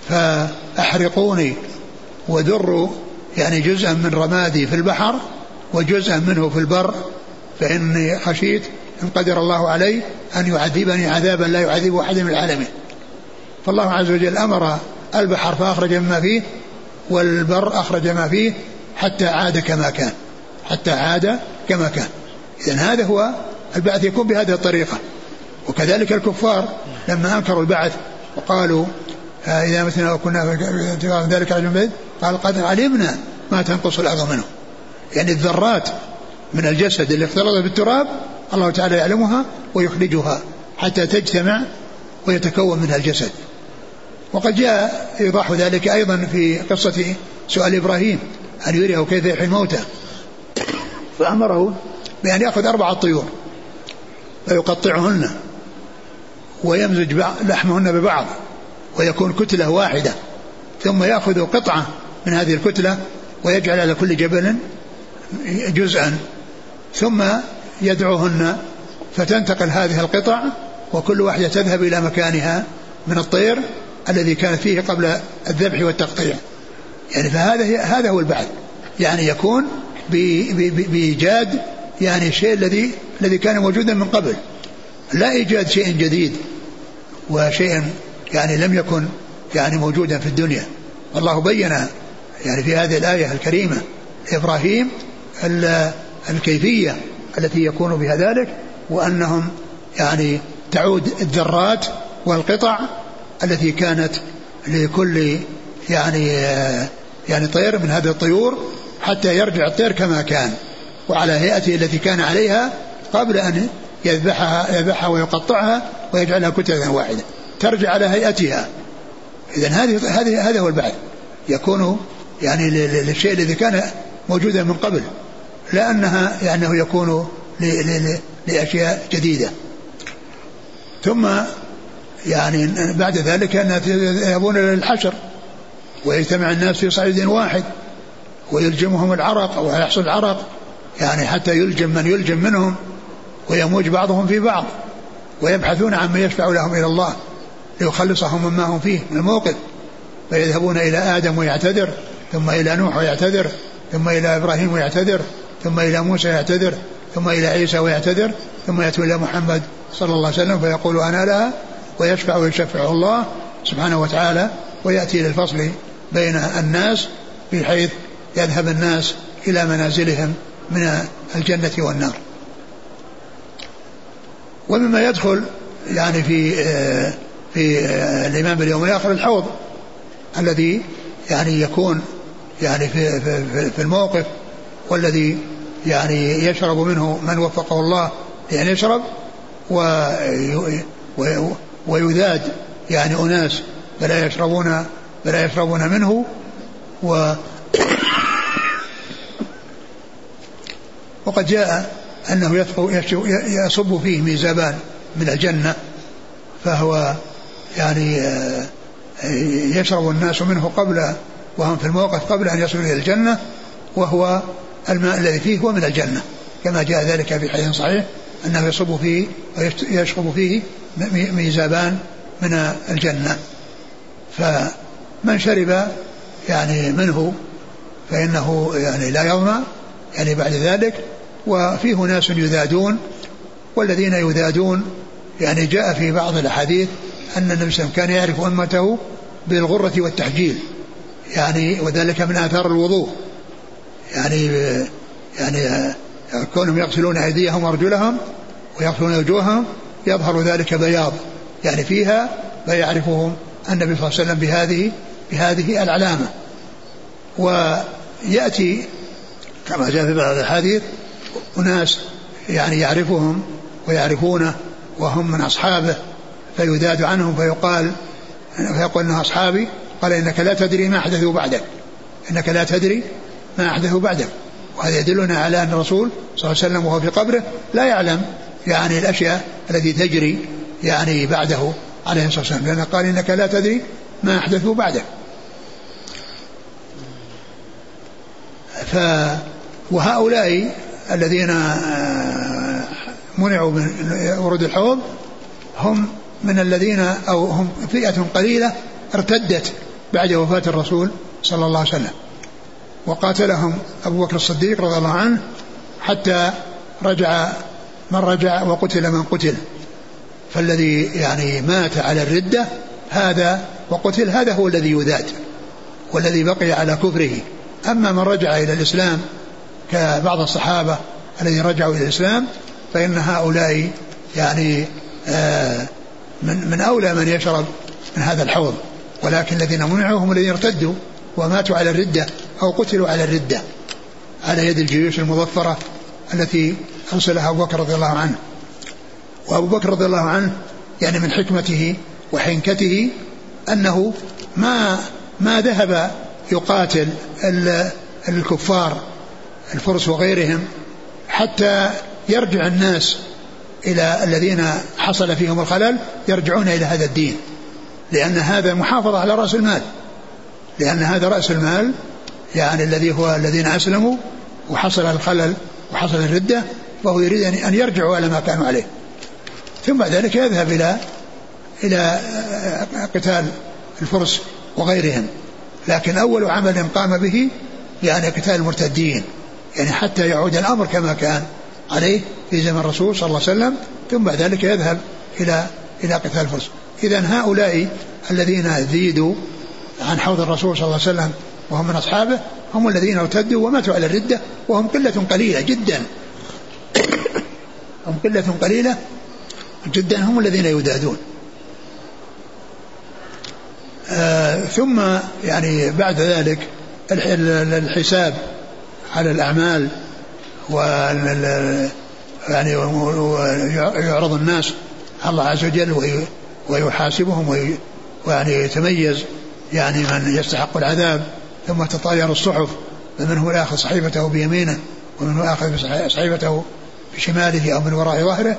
فأحرقوني وذروا يعني جزءا من رمادي في البحر وجزءا منه في البر، فإني خشيت إن قدر الله علي أن يعذبني عذابا لا يعذب أحد من العالمين. فالله عز وجل أمر البحر فأخرج ما فيه والبر أخرج ما فيه حتى عاد كما كان، حتى عاد كما كان. إذن هذا هو البعث يكون بهذه الطريقة. وكذلك الكفار لما أنكروا البعث وقالوا إذا مثلنا وكنا في ذلك رجل قال قد علمنا ما تنقص الأرض منه، يعني الذرات من الجسد اللي اختلطت بالتراب الله تعالى يعلمها ويخرجها حتى تجتمع ويتكون منها الجسد. وقد جاء إيضاح ذلك أيضا في قصة سؤال إبراهيم أن يريه كيف يحيي الموتى، فأمره بأن يأخذ أربعة طيور فيقطعهن ويمزج لحمهن ببعض ويكون كتلة واحدة، ثم يأخذ قطعة من هذه الكتلة ويجعل على كل جبل جزءا، ثم يدعوهن فتنتقل هذه القطع وكل واحدة تذهب إلى مكانها من الطير الذي كان فيه قبل الذبح والتقطيع. يعني فهذا هذا هو البعث، يعني يكون بإيجاد يعني الشيء الذي الذي كان موجودا من قبل، لا إيجاد شيء جديد وشيء يعني لم يكن يعني موجودا في الدنيا. والله بين يعني في هذه الآية الكريمة إبراهيم الكيفية التي يكون بها ذلك، وأنهم يعني تعود الذرات والقطع التي كانت لكل يعني يعني طير من هذه الطيور حتى يرجع الطير كما كان وعلى هيئته التي كان عليها قبل أن يذبحها يذبحها ويقطعها ويجعلها كتلة واحدة ترجع على هيئتها. إذن هذه هذه هذا هو البعث، يكون يعني للشيء الذي كان موجودا من قبل، لا أنها يعني يكون لأشياء جديدة. ثم يعني بعد ذلك أن يذهبون للحشر ويجتمع الناس في صعيد واحد ويلجمهم العرق أو يحصل العرق يعني حتى يلجم من يلجم منهم ويموج بعضهم في بعض، ويبحثون عن من يشفع لهم إلى الله ليخلصهم مما هم فيه من الموقف، فيذهبون إلى آدم ويعتذر، ثم إلى نوح ويعتذر، ثم إلى إبراهيم ويعتذر، ثم إلى موسى ويعتذر، ثم إلى عيسى ويعتذر، ثم يأتي إلى محمد صلى الله عليه وسلم فيقول أنا لها ويشفع ويشفع الله سبحانه وتعالى، ويأتي للفصل بين الناس بحيث يذهب الناس إلى منازلهم من الجنة والنار. ومما يدخل يعني في في الإيمان باليوم الآخر الحوض الذي يعني يكون يعني في في في الموقف، والذي يعني يشرب منه من وفقه الله لأن يشرب، ويذاد يعني أناس فلا يشربون فلا يشربون منه، و وقد جاء أنه يصب فيه ميزابان من الجنة، فهو يعني يشرب الناس منه قبل وهم في الموقف قبل أن يصلوا إلى الجنة، وهو الماء الذي فيه هو من الجنة كما جاء ذلك في حديث صحيح أنه يصب فيه ويشرب فيه ميزابان من الجنة. فمن شرب يعني منه فإنه يعني لا يظمأ يعني بعد ذلك. وفيه ناس يذادون، والذين يذادون يعني جاء في بعض الأحاديث أن النبي صلى الله عليه وسلم كان يعرف أمته بالغرة والتحجيل، يعني وذلك من آثار الوضوء، يعني يعني كونهم يغسلون أيديهم وأرجلهم ويغسلون وجوههم يظهر ذلك بياض يعني فيها، فيعرفهم النبي صلى الله عليه وسلم بهذه بهذه العلامة. ويأتي كما جاء في بعض الحديث أناس يعني يعرفهم ويعرفونه وهم من أصحابه فيذاد عنهم فيقال فيقول إنه أصحابي، قال إنك لا تدري ما أحدثوا بعدك، إنك لا تدري ما أحدثوا بعدك. وهذا يدلنا على أن الرسول صلى الله عليه وسلم وهو في قبره لا يعلم يعني الأشياء التي تجري يعني بعده عليه الصلاة والسلام، لأنه قال إنك لا تدري ما أحدثوا بعدك. ف وهؤلاء الذين منعوا من ورود الحوض هم من الذين أو هم فئة قليلة ارتدت بعد وفاة الرسول صلى الله عليه وسلم، وقاتلهم أبو بكر الصديق رضي الله عنه حتى رجع من رجع وقتل من قتل. فالذي يعني مات على الردة هذا وقتل هذا هو الذي يذاد والذي بقي على كفره. أما من رجع إلى الإسلام كبعض الصحابة الذين رجعوا إلى الإسلام فإن هؤلاء يعني آه من, من أولى من يشرب من هذا الحوض، ولكن الذين منعوا هم الذين ارتدوا وماتوا على الردة أو قتلوا على الردة على يد الجيوش المظفرة التي أرسلها أبو بكر رضي الله عنه. وأبو بكر رضي الله عنه يعني من حكمته وحنكته أنه ما ما ذهب يقاتل الكفار الفرس وغيرهم حتى يرجع الناس إلى الذين حصل فيهم الخلل يرجعون إلى هذا الدين، لأن هذا محافظة على رأس المال، لأن هذا رأس المال يعني الذي هو الذين أسلموا وحصل الخلل وحصل الردة، وهو يريد أن يرجعوا على ما كانوا عليه، ثم بعد ذلك يذهب إلى إلى قتال الفرس وغيرهم. لكن أول عمل قام به يعني قتال المرتدين، يعني حتى يعود الأمر كما كان عليه في زمن الرسول صلى الله عليه وسلم، ثم بعد ذلك يذهب إلى إلى قتال الفرس. إذن هؤلاء الذين زيدوا عن حوض الرسول صلى الله عليه وسلم وهم من أصحابه هم الذين ارتدوا وماتوا على الردة، وهم قلة قليلة جدا هم قلة قليلة جدا هم الذين يدادون. آه ثم يعني بعد ذلك الحساب على الأعمال يعني ويعرض الناس على الله عز وجل ويحاسبهم ويعني يتميز يعني من يستحق العذاب، ثم تطاير الصحف فمنه الآخذ صحيفته بيمينه ومنه الآخذ صحيفته بشماله أو من وراء ظهره.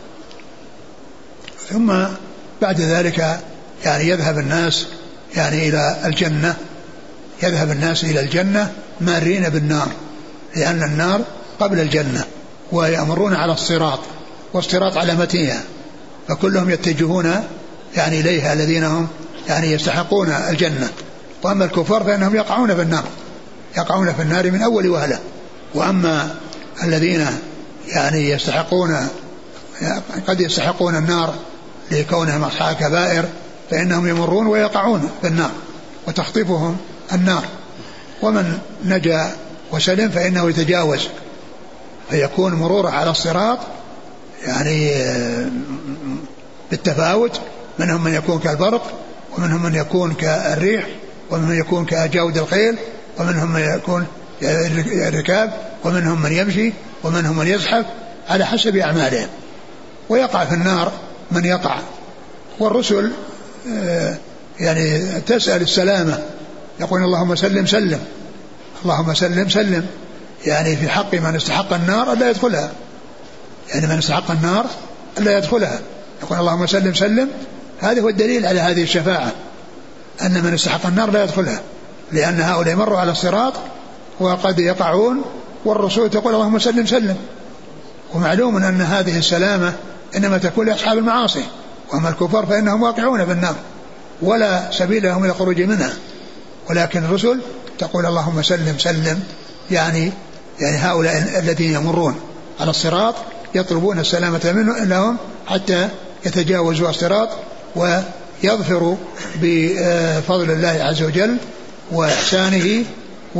ثم بعد ذلك يعني يذهب الناس يعني إلى الجنة يذهب الناس إلى الجنة مارين بالنار، لأن النار قبل الجنة، ويأمرون على الصراط والصراط على متنها، فكلهم يتجهون يعني إليها الذين هم يعني يستحقون الجنة. وأما الكفار فإنهم يقعون في النار يقعون في النار من أول وهلة. وأما الذين يعني يستحقون قد يستحقون النار لكونهم أصحاب كبائر فإنهم يمرون ويقعون في النار وتخطفهم النار. ومن نجا وسلم فإنه يتجاوز فيكون مروره على الصراط يعني بالتفاوت، منهم من يكون كالبرق ومنهم من يكون كالريح ومنهم من يكون كجود الخيل ومنهم من يكون الركاب ومنهم من يمشي ومنهم من يزحف على حسب أعمالهم، ويقع في النار من يقع. والرسل يعني تسأل السلامة، يقول اللهم سلم سلم اللهم سلم سلم، يعني في حق من استحق النار ألا يدخلها، يعني من استحق النار ألا يدخلها، يقول اللهم سلم سلم. هذا هو الدليل على هذه الشفاعة، أن من استحق النار لا يدخلها، لأن هؤلاء مروا على الصراط وقد يقعون والرسول تقول اللهم سلم سلم. ومعلوم أن هذه السلامة إنما تكون لأصحاب المعاصي، وأما الكفار فإنهم واقعون في النار ولا سبيل لهم إلى الخروج منها، ولكن الرسل تقول اللهم سلم سلم، يعني يعني هؤلاء الذين يمرون على الصراط يطلبون السلامة منه لهم حتى يتجاوزوا الصراط ويظفروا بفضل الله عز وجل وإحسانه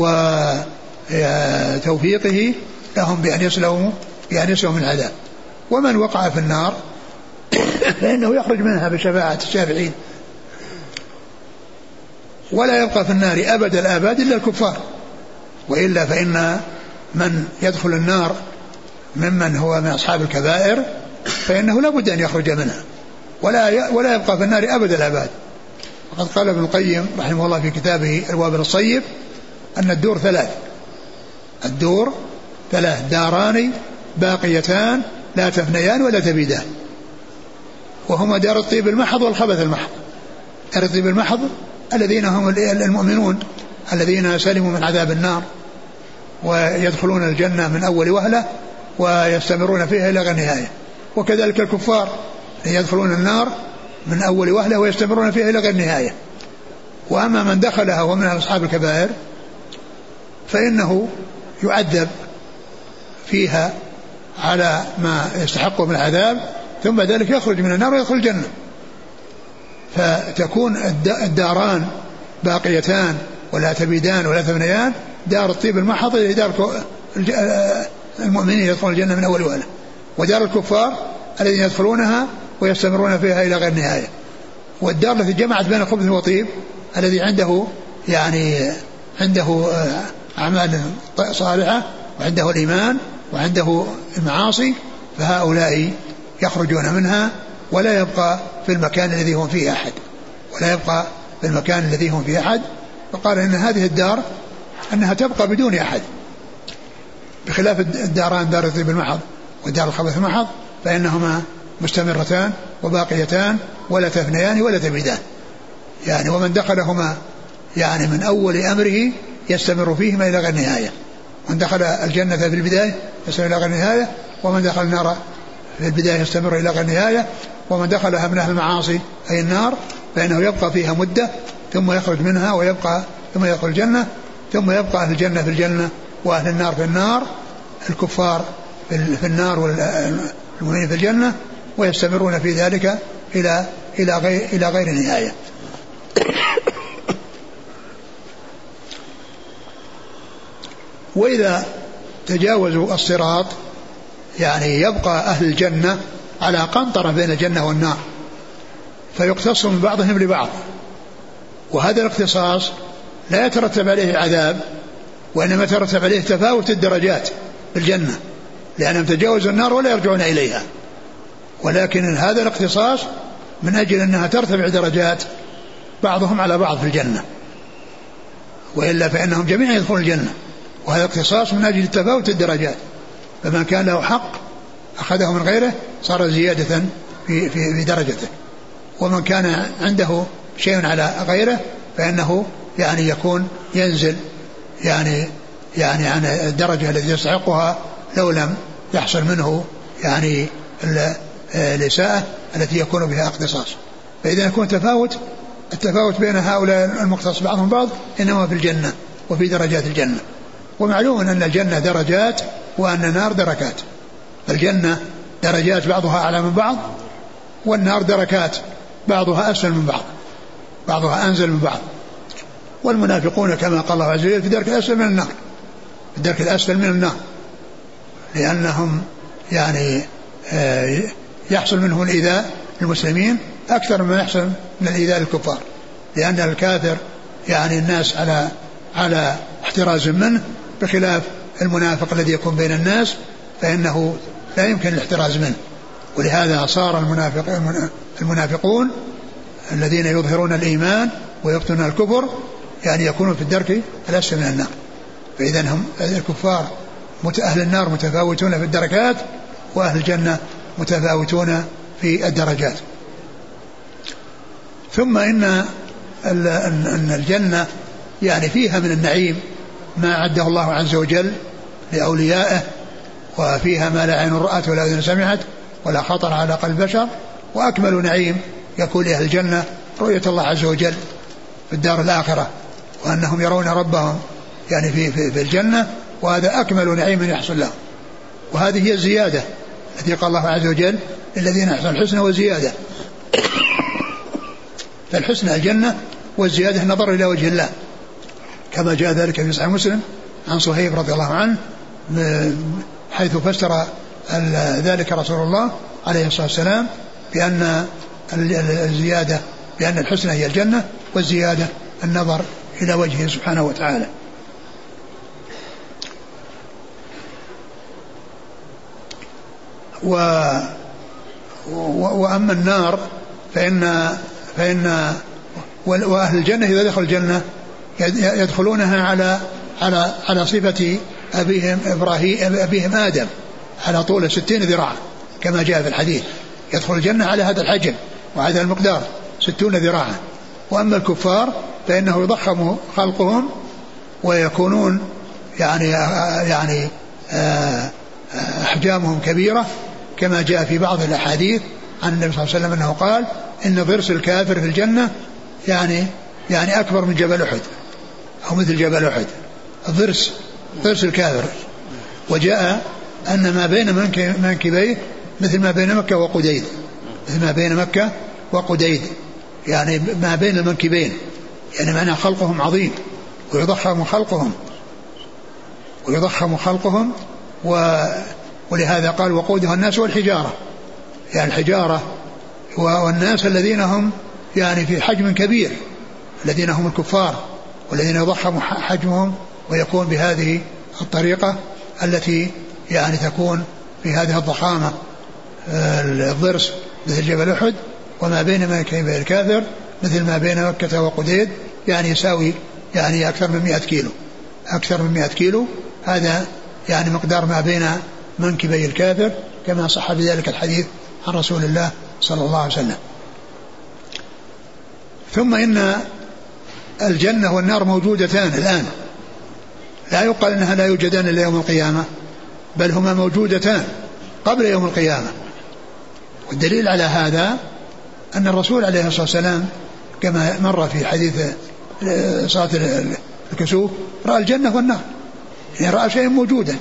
وتوفيقه لهم بأن يسلموا بأن يسلموا من العذاب. ومن وقع في النار فإنه يخرج منها بشفاعة الشافعين، ولا يبقى في النار أبد الآباد إلا الكفار، وإلا فإن من يدخل النار ممن هو من أصحاب الكبائر فإنه لا بد أن يخرج منها، ولا ولا يبقى في النار أبد الآباد. وقد قال ابن القيم رحمه الله في كتابه الوابل الصيب أن الدور ثلاث، الدور ثلاث داران باقيتان لا تفنيان ولا تبيدان، وهما دار الطيب المحض والخبث المحض. دار الطيب المحض الذين هم المؤمنون الذين سلموا من عذاب النار ويدخلون الجنة من أول وهلة ويستمرون فيها إلى غير نهاية، وكذلك الكفار يدخلون النار من أول وهلة ويستمرون فيها إلى غير نهاية. وأما من دخلها ومن أصحاب الكبائر فإنه يعذب فيها على ما يستحقه من العذاب، ثم ذلك يخرج من النار ويدخل الجنة، فتكون الداران باقيتان ولا تبيدان ولا تفنيان. دار الطيب المحض هي دار المؤمنين يدخلون الجنة من أول وهلة، ودار الكفار الذين يدخلونها ويستمرون فيها إلى غير نهاية. والدار التي جمعت بين خبث وطيب الذي عنده يعني عنده أعمال صالحة وعنده الإيمان وعنده المعاصي، فهؤلاء يخرجون منها ولا يبقى في المكان الذي هم فيه أحد، ولا يبقى في المكان الذي هم فيه أحد. فقال إن هذه الدار أنها تبقى بدون أحد، بخلاف الداران دار الطيب المحض ودار الخبث المحض فإنهما مستمرتان وباقيتان ولا تفنيان ولا تبيدان، يعني ومن دخلهما يعني من أول أمره يستمر فيهما إلى غير نهاية. من دخل الجنة في البداية يستمر إلى غير نهاية، ومن دخل النار في البداية يستمر إلى غير نهاية، ومن دخلها من أهل المعاصي أي النار فإنه يبقى فيها مدة ثم يخرج منها ويبقى ثم يدخل الجنة، ثم يبقى أهل الجنة في الجنة وأهل النار في النار، الكفار في النار والمؤمنين في الجنة، ويستمرون في ذلك إلى إلى غير إلى غير نهاية. وإذا تجاوزوا الصراط يعني يبقى أهل الجنة على قنطرة بين الجنة والنار، فيقتص من بعضهم لبعض، وهذا الاقتصاص لا يترتب عليه عذاب، وإنما يترتب عليه تفاوت الدرجات في الجنة، لأنهم تجاوزوا النار ولا يرجعون إليها. ولكن هذا الاقتصاص من أجل أنها ترتفع درجات بعضهم على بعض في الجنة، وإلا فإنهم جميعا يدخلون الجنة. وهذا اقتصاص من أجل تفاوت الدرجات، فمن كان له حق أخذه من غيره صار زيادة في, في, في درجته، ومن كان عنده شيء على غيره فإنه يعني يكون ينزل يعني يعني عن الدرجة التي يستحقها لو لم يحصل منه يعني الإساءة التي يكون بها اقتصاص. فإذا يكون تفاوت التفاوت بين هؤلاء المقتص بعضهم بعض إنما في الجنة وفي درجات الجنة. ومعلوم أن الجنة درجات وأن النار دركات، الجنة درجات بعضها أعلى من بعض، والنار دركات بعضها أسفل من بعض، بعضها أنزل من بعض. والمنافقون كما قال الله عز وجل في الدرك الأسفل من النار، في الدرك الأسفل من النار، لأنهم يعني يحصل منه الإيذاء للمسلمين أكثر مما يحصل من الإيذاء للكفار، لأن الكافر يعني الناس على على احتراز منه، بخلاف المنافق الذي يكون بين الناس فإنه لا يمكن الاحتراز منه. ولهذا صار المنافق المنافقون الذين يظهرون الإيمان ويبطنون الكفر يعني يكونون في الدرك الأسفل من النار. فإذا هم الكفار أهل النار متفاوتون في الدركات، وأهل الجنة متفاوتون في الدرجات. ثم إن أن الجنة يعني فيها من النعيم ما أعده الله عز وجل لأوليائه، وفيها ما لا عين رأت ولا أذن سمعت ولا خطر على قلب بشر. وأكمل نعيم يكون لأهل الجنة رؤية الله عز وجل في الدار الآخرة، وأنهم يرون ربهم يعني في, في, في الجنة، وهذا أكمل نعيم يحصل لهم. وهذه هي الزيادة التي قال الله عز وجل الذين أحسنوا الحسنى وزيادة. فالحسنى الجنة، والزيادة النظر إلى وجه الله. كما جاء ذلك في صحيح مسلم عن صهيب رضي الله عنه حيث فسر ذلك رسول الله عليه الصلاة والسلام بأن الزيادة بأن الحسنى هي الجنة والزيادة النظر إلى وجهه سبحانه وتعالى. و وأما النار فإن فإن وأهل الجنة إذا دخلوا الجنة يدخلونها على على على صفة أبيهم إبراهيم أبيهم آدم على طول ستين ذراع كما جاء في الحديث، يدخل الجنة على هذا الحجم وهذا المقدار ستون ذراعا. وأما الكفار فإنه يضخم خلقهم ويكونون يعني يعني أحجامهم كبيرة كما جاء في بعض الأحاديث عن النبي صلى الله عليه وسلم أنه قال إن ضرس الكافر في الجنة يعني يعني أكبر من جبل أحد أو مثل جبل أحد، الضرس ضرس الكافر. وجاء أن ما بين منكبيه مثل ما بين مكة وقديد، مثل ما بين مكة وقديد يعني ما بين المنكبين، يعني معنى خلقهم عظيم ويضخم خلقهم ويضخم خلقهم و ولهذا قال وقودها الناس والحجارة، يعني الحجارة والناس الذين هم يعني في حجم كبير، الذين هم الكفار والذين يضخم حجمهم ويكون بهذه الطريقة التي يعني تكون في هذه الضخامة. الضرس مثل جبل أحد وما بين منكبي الكافر مثل ما بين مكة وقديد، يعني يساوي يعني أكثر من مئة كيلو، أكثر من مئة كيلو، هذا يعني مقدار ما بين منكبي الكافر كما صح بذلك الحديث عن رسول الله صلى الله عليه وسلم. ثم إن الجنة والنار موجودتان الآن، لا يقال أنها لا يوجدان إلا يوم القيامة، بل هما موجودتان قبل يوم القيامة. والدليل على هذا أن الرسول عليه الصلاة والسلام كما مر في حديث صلاة الكسوف رأى الجنة والنار، يعني رأى شيء موجودا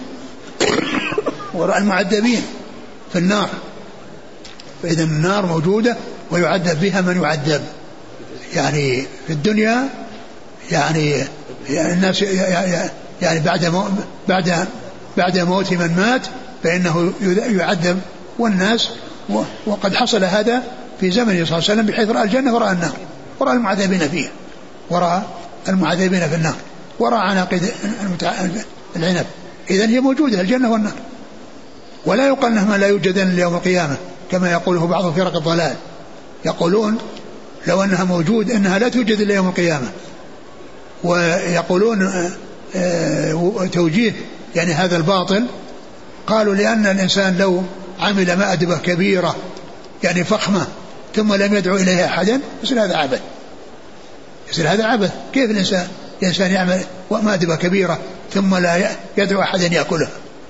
ورأى المعذبين في النار، فإذا النار موجودة ويعذب بها من يعذب يعني في الدنيا، يعني, يعني الناس يعني بعد مو بعد بعد موت من مات فإنه يعذب والناس، وقد حصل هذا في زمنه صلى الله عليه وسلم بحيث رأى الجنة ورأى النار ورأى المعذبين فيها ورأى المعذبين في النار ورأى عناقيد العنب. إذن هي موجودة الجنة والنار، ولا يقال أنهما لا يوجدان ليوم القيامة كما يقوله بعض فرق الضلال، يقولون لو أنها موجود أنها لا توجد إلا يوم القيامة، ويقولون توجيه يعني هذا الباطل، قالوا لأن الإنسان لو عمل مأدبة كبيرة يعني فخمة ثم لم يدعو إليها أحدا يصير هذا عبث، يصير هذا عبث. كيف الإنسان الإنسان يعمل مأدبة كبيرة ثم لا يدعو أحدا يأكلها؟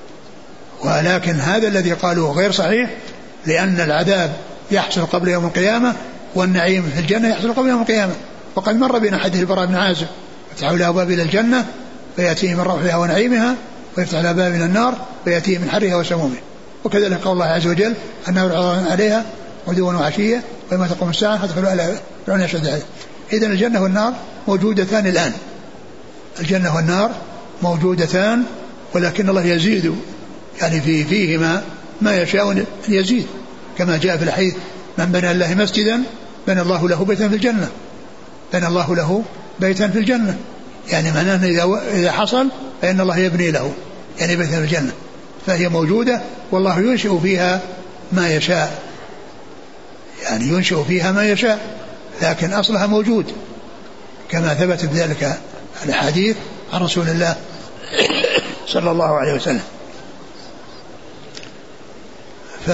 ولكن هذا الذي قالوه غير صحيح، لأن العذاب يحصل قبل يوم القيامة والنعيم في الجنة يحصل قبل يوم القيامة. وقد مر بنا حديث البراء بن عازب فتحوا له أبواب إلى الجنة فيأتيه من روحها ونعيمها ويفتح له باب إلى النار فيأتيه من حرها وسمومها. وكذلك قول الله عز وجل النار عرض عليها غدوا وعشية ويوم تقوم الساعة فادخلوا أهلها فرعون أشد عذابا. إذن الجنة والنار موجودتان الآن، الجنة والنار موجودتان، ولكن الله يزيد يعني في فيهما ما يشاء أن يزيد، كما جاء في الحديث من بنى الله مسجدا بنى الله له بيتا في الجنة، بنى الله له بيتا في الجنة، يعني معناه إذا إذا حصل فإن الله يبني له يعني بيتا في الجنة. فهي موجودة والله ينشئ فيها ما يشاء، يعني ينشئ فيها ما يشاء، لكن أصلها موجود كما ثبت بذلك الحديث عن رسول الله صلى الله عليه وسلم. ف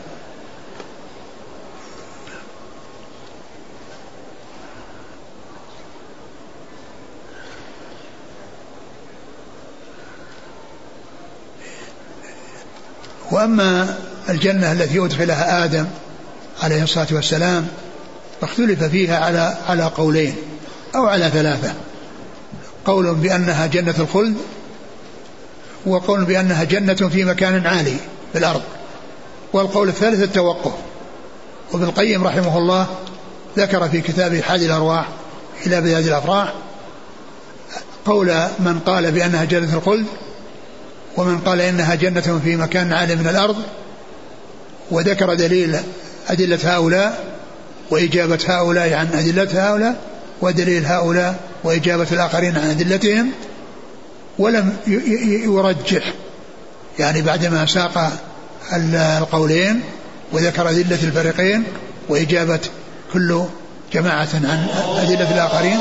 وأما الجنة التي أدخلها آدم عليه الصلاة والسلام فاختلف فيها على على قولين أو على ثلاثة، قول بأنها جنة الخلد، وقول بأنها جنة في مكان عالي في الأرض، والقول الثالث التوقف. وابن القيم رحمه الله ذكر في كتابه حادي الأرواح إلى بلاد الأفراح قول من قال بأنها جنة الخلد، ومن قال إنها جنة في مكان عالي من الأرض، وذكر دليل أدلة هؤلاء وإجابة هؤلاء عن أدلة هؤلاء، ودليل هؤلاء وإجابة الآخرين عن أدلتهم، ولم يرجح يعني بعدما ساق القولين وذكر أدلة الفريقين وإجابة كل جماعة عن أدلة الآخرين.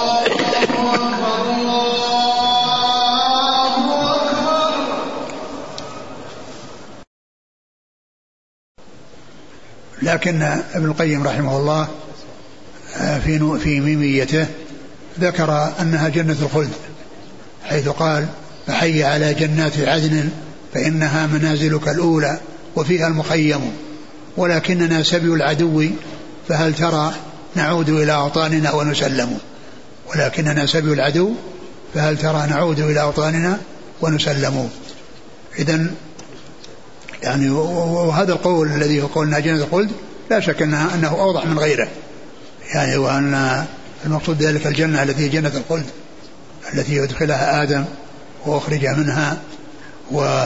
لكن ابن القيم رحمه الله في في ميميته ذكر أنها جنة الخلد، حيث قال: فحي على جنات عدن فإنها منازلك الأولى وفيها المخيم، ولكننا سبي العدو فهل ترى نعود إلى أوطاننا ونسلم. ولكننا سبي العدو فهل ترى نعود إلى أوطاننا ونسلم. إذن يعني وهذا القول الذي هو قولنا جنة الخلد لا شك أنه, أنه أوضح من غيره، يعني وأن المقصود ذلك الجنة التي جنة الخلد التي يدخلها آدم وأخرج منها. و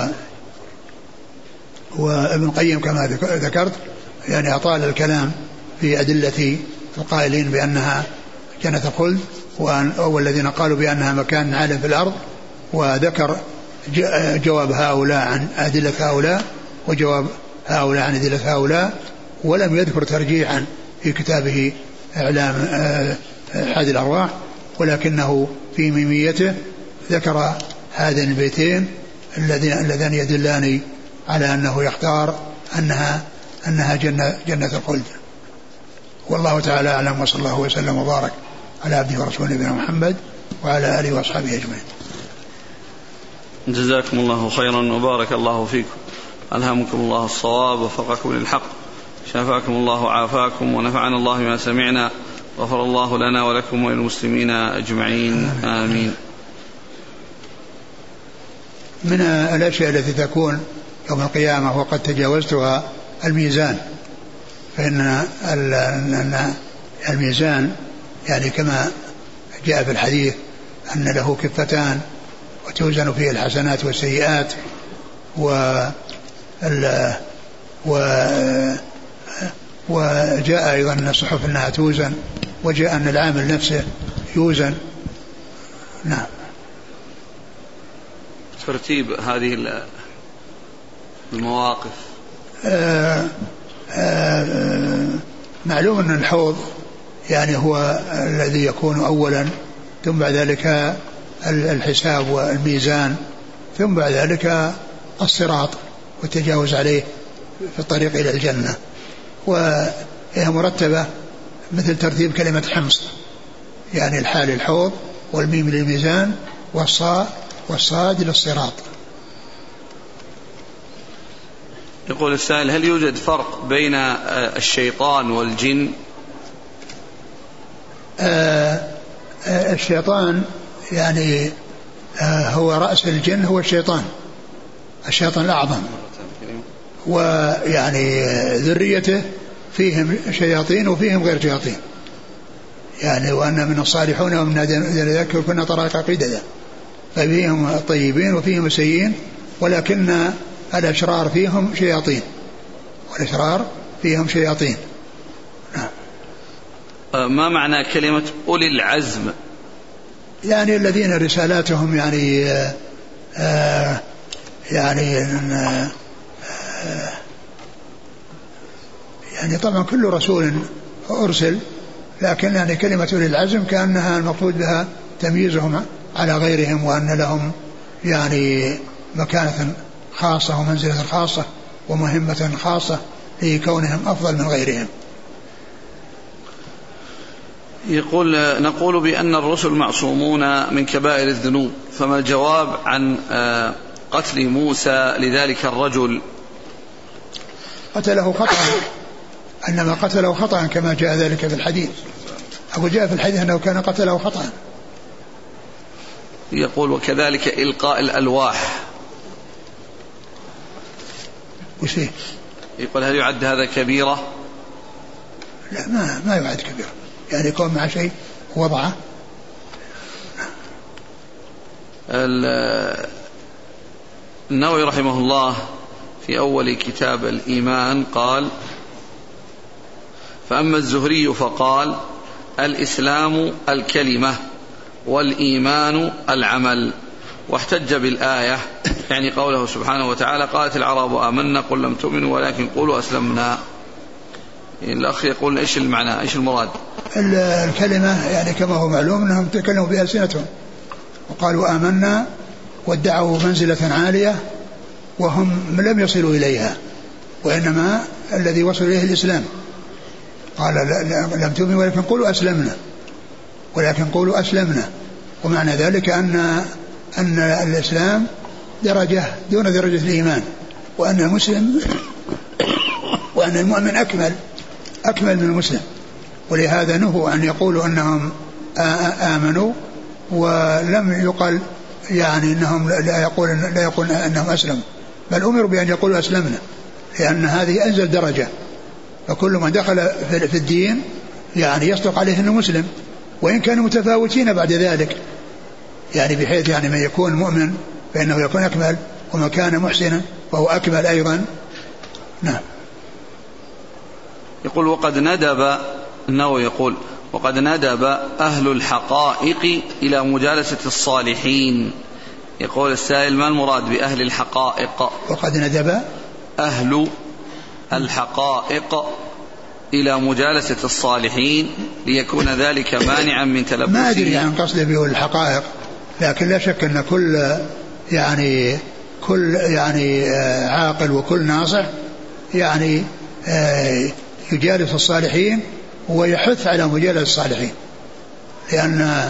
وابن القيم كما ذكرت يعني أطال الكلام في أدلة القائلين بأنها جنة الخلد والذين قالوا بأنها مكان عالٍ في الأرض، وذكر جواب هؤلاء عن أدلة هؤلاء وجواب هؤلاء عن أدلة هؤلاء، ولم يذكر ترجيحا في كتابه إعلام حاد الأرواح، ولكنه في ميميته ذكر هذين البيتين اللذان يدلان على أنه يختار أنها أنها جنة, جنة الخلد. والله تعالى أعلم، وصلى الله وسلم وبارك على عبده ورسوله نبينا محمد وعلى آله وأصحابه أجمعين. جزاكم الله خيرا وبارك الله فيكم، ألهمكم الله الصواب ووفقكم للحق، شفاكم الله وعافاكم، ونفعنا الله بما سمعنا، غفر الله لنا ولكم وللمسلمين أجمعين، آمين. من الأشياء التي تكون يوم القيامة وقد تجاوزتها الميزان، فإن الميزان يعني كما جاء في الحديث أن له كفتان وتوزن فيه الحسنات والسيئات، و وجاء أيضا أن الصحف أنها توزن، وجاء أن العامل نفسه يوزن. نعم. ترتيب هذه المواقف آآ آآ معلوم أن الحوض يعني هو الذي يكون أولا، ثم بعد ذلك الحساب والميزان، ثم بعد ذلك الصراط والتجاوز عليه في الطريق إلى الجنة، وهي مرتبة مثل ترتيب كلمة حمص، يعني الحال الحوض والميم للميزان والصاء والصاد للصراط. يقول السائل: هل يوجد فرق بين الشيطان والجن؟ آه آه الشيطان يعني آه هو رأس الجن هو الشيطان، الشيطان الأعظم، ويعني ذريته فيهم شياطين وفيهم غير شياطين، يعني وأن من الصالحون ومن ذلك كنا طرائق قددا، ففيهم الطيبين وفيهم السيئين، ولكن الأشرار فيهم شياطين، والأشرار فيهم شياطين. نعم. ما معنى كلمة أولي العزم؟ يعني الذين رسالاتهم يعني آه يعني آه يعني طبعا كل رسول أرسل، لكن يعني كلمة أولي العزم كأنها المقصود بها تمييزهم على غيرهم، وأن لهم يعني مكانة خاصة ومنزلة خاصة ومهمة خاصة لكونهم أفضل من غيرهم. يقول: نقول بأن الرسل معصومون من كبائر الذنوب، فما الجواب عن قتل موسى لذلك الرجل؟ قتله خطأ، أنما قتله خطأ كما جاء ذلك في الحديث، أو جاء في الحديث أنه كان قتله خطأ. يقول: وكذلك إلقاء الألواح. وش فيه؟ يقول: هل يعد هذا كبيرة؟ لا، ما ما يعد كبيرة، يعني يكون مع شيء وضعه. النووي رحمه الله في أول كتاب الإيمان قال: فأما الزهري فقال: الإسلام الكلمة والإيمان العمل. واحتج بالآية، يعني قوله سبحانه وتعالى: قالت العرب آمنا قل لم تؤمنوا ولكن قولوا أسلمنا. الأخ يقول: إيش المعنى، إيش المراد؟ الكلمة يعني كما هو معلوم أنهم تكلموا بألسنتهم وقالوا آمنا وادعوا منزلة عالية وهم لم يصلوا إليها، وإنما الذي وصل إليه الإسلام. قال لم تؤمنوا ولكن قولوا أسلمنا، ولكن قولوا أسلمنا، ومعنى ذلك أن أن الإسلام درجة دون درجة الإيمان، وأن المسلم وأن المؤمن أكمل أكمل من المسلم. ولهذا نهوا أن يقولوا أنهم آمنوا ولم يقل يعني أنهم لا يقول لا يقول أنهم أسلموا، بل أمروا بأن يقولوا أسلمنا، لأن هذه أنزل درجة. فكل من دخل في الدين يعني يصدق عليه أنه مسلم، وإن كانوا متفاوتين بعد ذلك، يعني بحيث يعني من يكون مؤمن فإنه يكون أكمل، وما كان محسنا فهو أكمل أيضا. نعم. يقول: وقد ندب النووي يقول وقد ندب أهل الحقائق إلى مجالسة الصالحين. يقول السائل: ما المراد بأهل الحقائق؟ وقد ندب أهل الحقائق إلى مجالسة الصالحين ليكون ذلك مانعا من تلبسه. ما أدري عن قصده بأهل الحقائق، لكن لا شك أن كل يعني كل يعني عاقل وكل ناصح يعني يجالس الصالحين ويحث على مجالسة الصالحين، لأن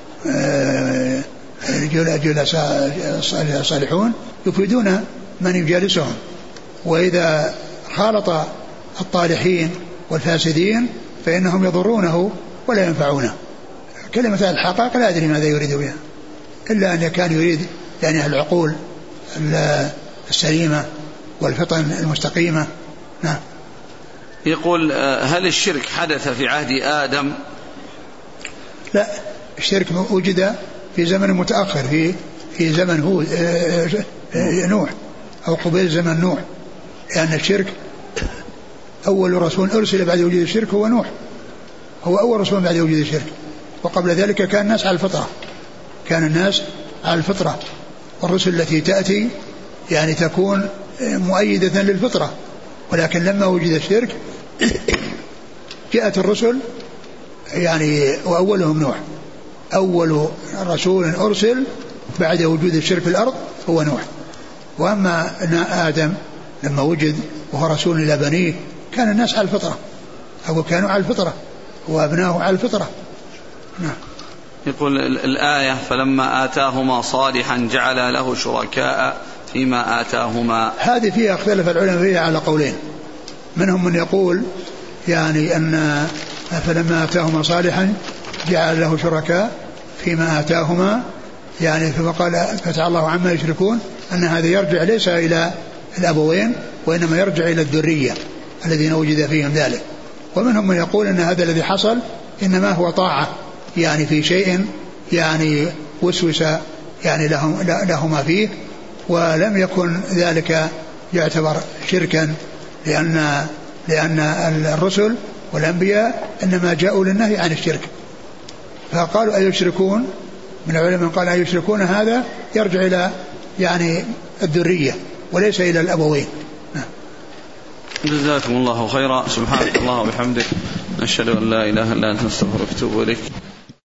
الجلساء الصالحون يفيدون من يجالسهم، وإذا خالط الطالحين والفاسدين فإنهم يضرونه ولا ينفعونه. كلمة الحقائق لا أدري ماذا يريد بها، إلا أن كان يريد يعني العقول السليمة والفطن المستقيمة. نعم. يقول: هل الشرك حدث في عهد آدم؟ لا، الشرك وجد في زمن متأخر، في في زمن هو نوح أو قبيل زمن نوح، لأن الشرك أول رسول أرسل بعد وجود الشرك هو نوح، هو أول رسول بعد وجود الشرك. وقبل ذلك كان الناس على الفطرة، كان الناس على الفطرة، والرسل التي تأتي يعني تكون مؤيدة للفطرة. ولكن لما وجد الشرك جاءت الرسل يعني وأولهم نوح، أول رسول أرسل بعد وجود الشرك في الأرض هو نوح. وأما آدم لما وجد وهو رسول إلى بنيه كان الناس على الفطرة، أو كانوا على الفطرة وأبناه على الفطرة. نعم. يقول الآية: فلما آتاهما صالحا جعل له شركاء فيما آتاهما. هذه فيها اختلف العلماء فيها على قولين، منهم من يقول يعني أن فلما آتاهما صالحا جعل له شركاء فيما آتاهما، يعني فقال فتعالى الله عما يشركون، أن هذا يرجع ليس إلى الأبوين وإنما يرجع إلى الذرية الذين وجد فيهم ذلك. ومنهم من يقول أن هذا الذي حصل إنما هو طاعة يعني في شيء يعني وسوس يعني لهم لهما فيه، ولم يكن ذلك يعتبر شركا، لأن لأن الرسل والأنبياء إنما جاءوا للنهي عن الشرك. فقالوا أيشركون، من العلماء قال أيشركون، هذا يرجع إلى يعني الذرية وليس إلى الأبوين. جزاكم الله خيرا. سبحانك الله وبحمدك، نشهد أن لا إله إلا أنت، نستغفرك ونتوب إليك.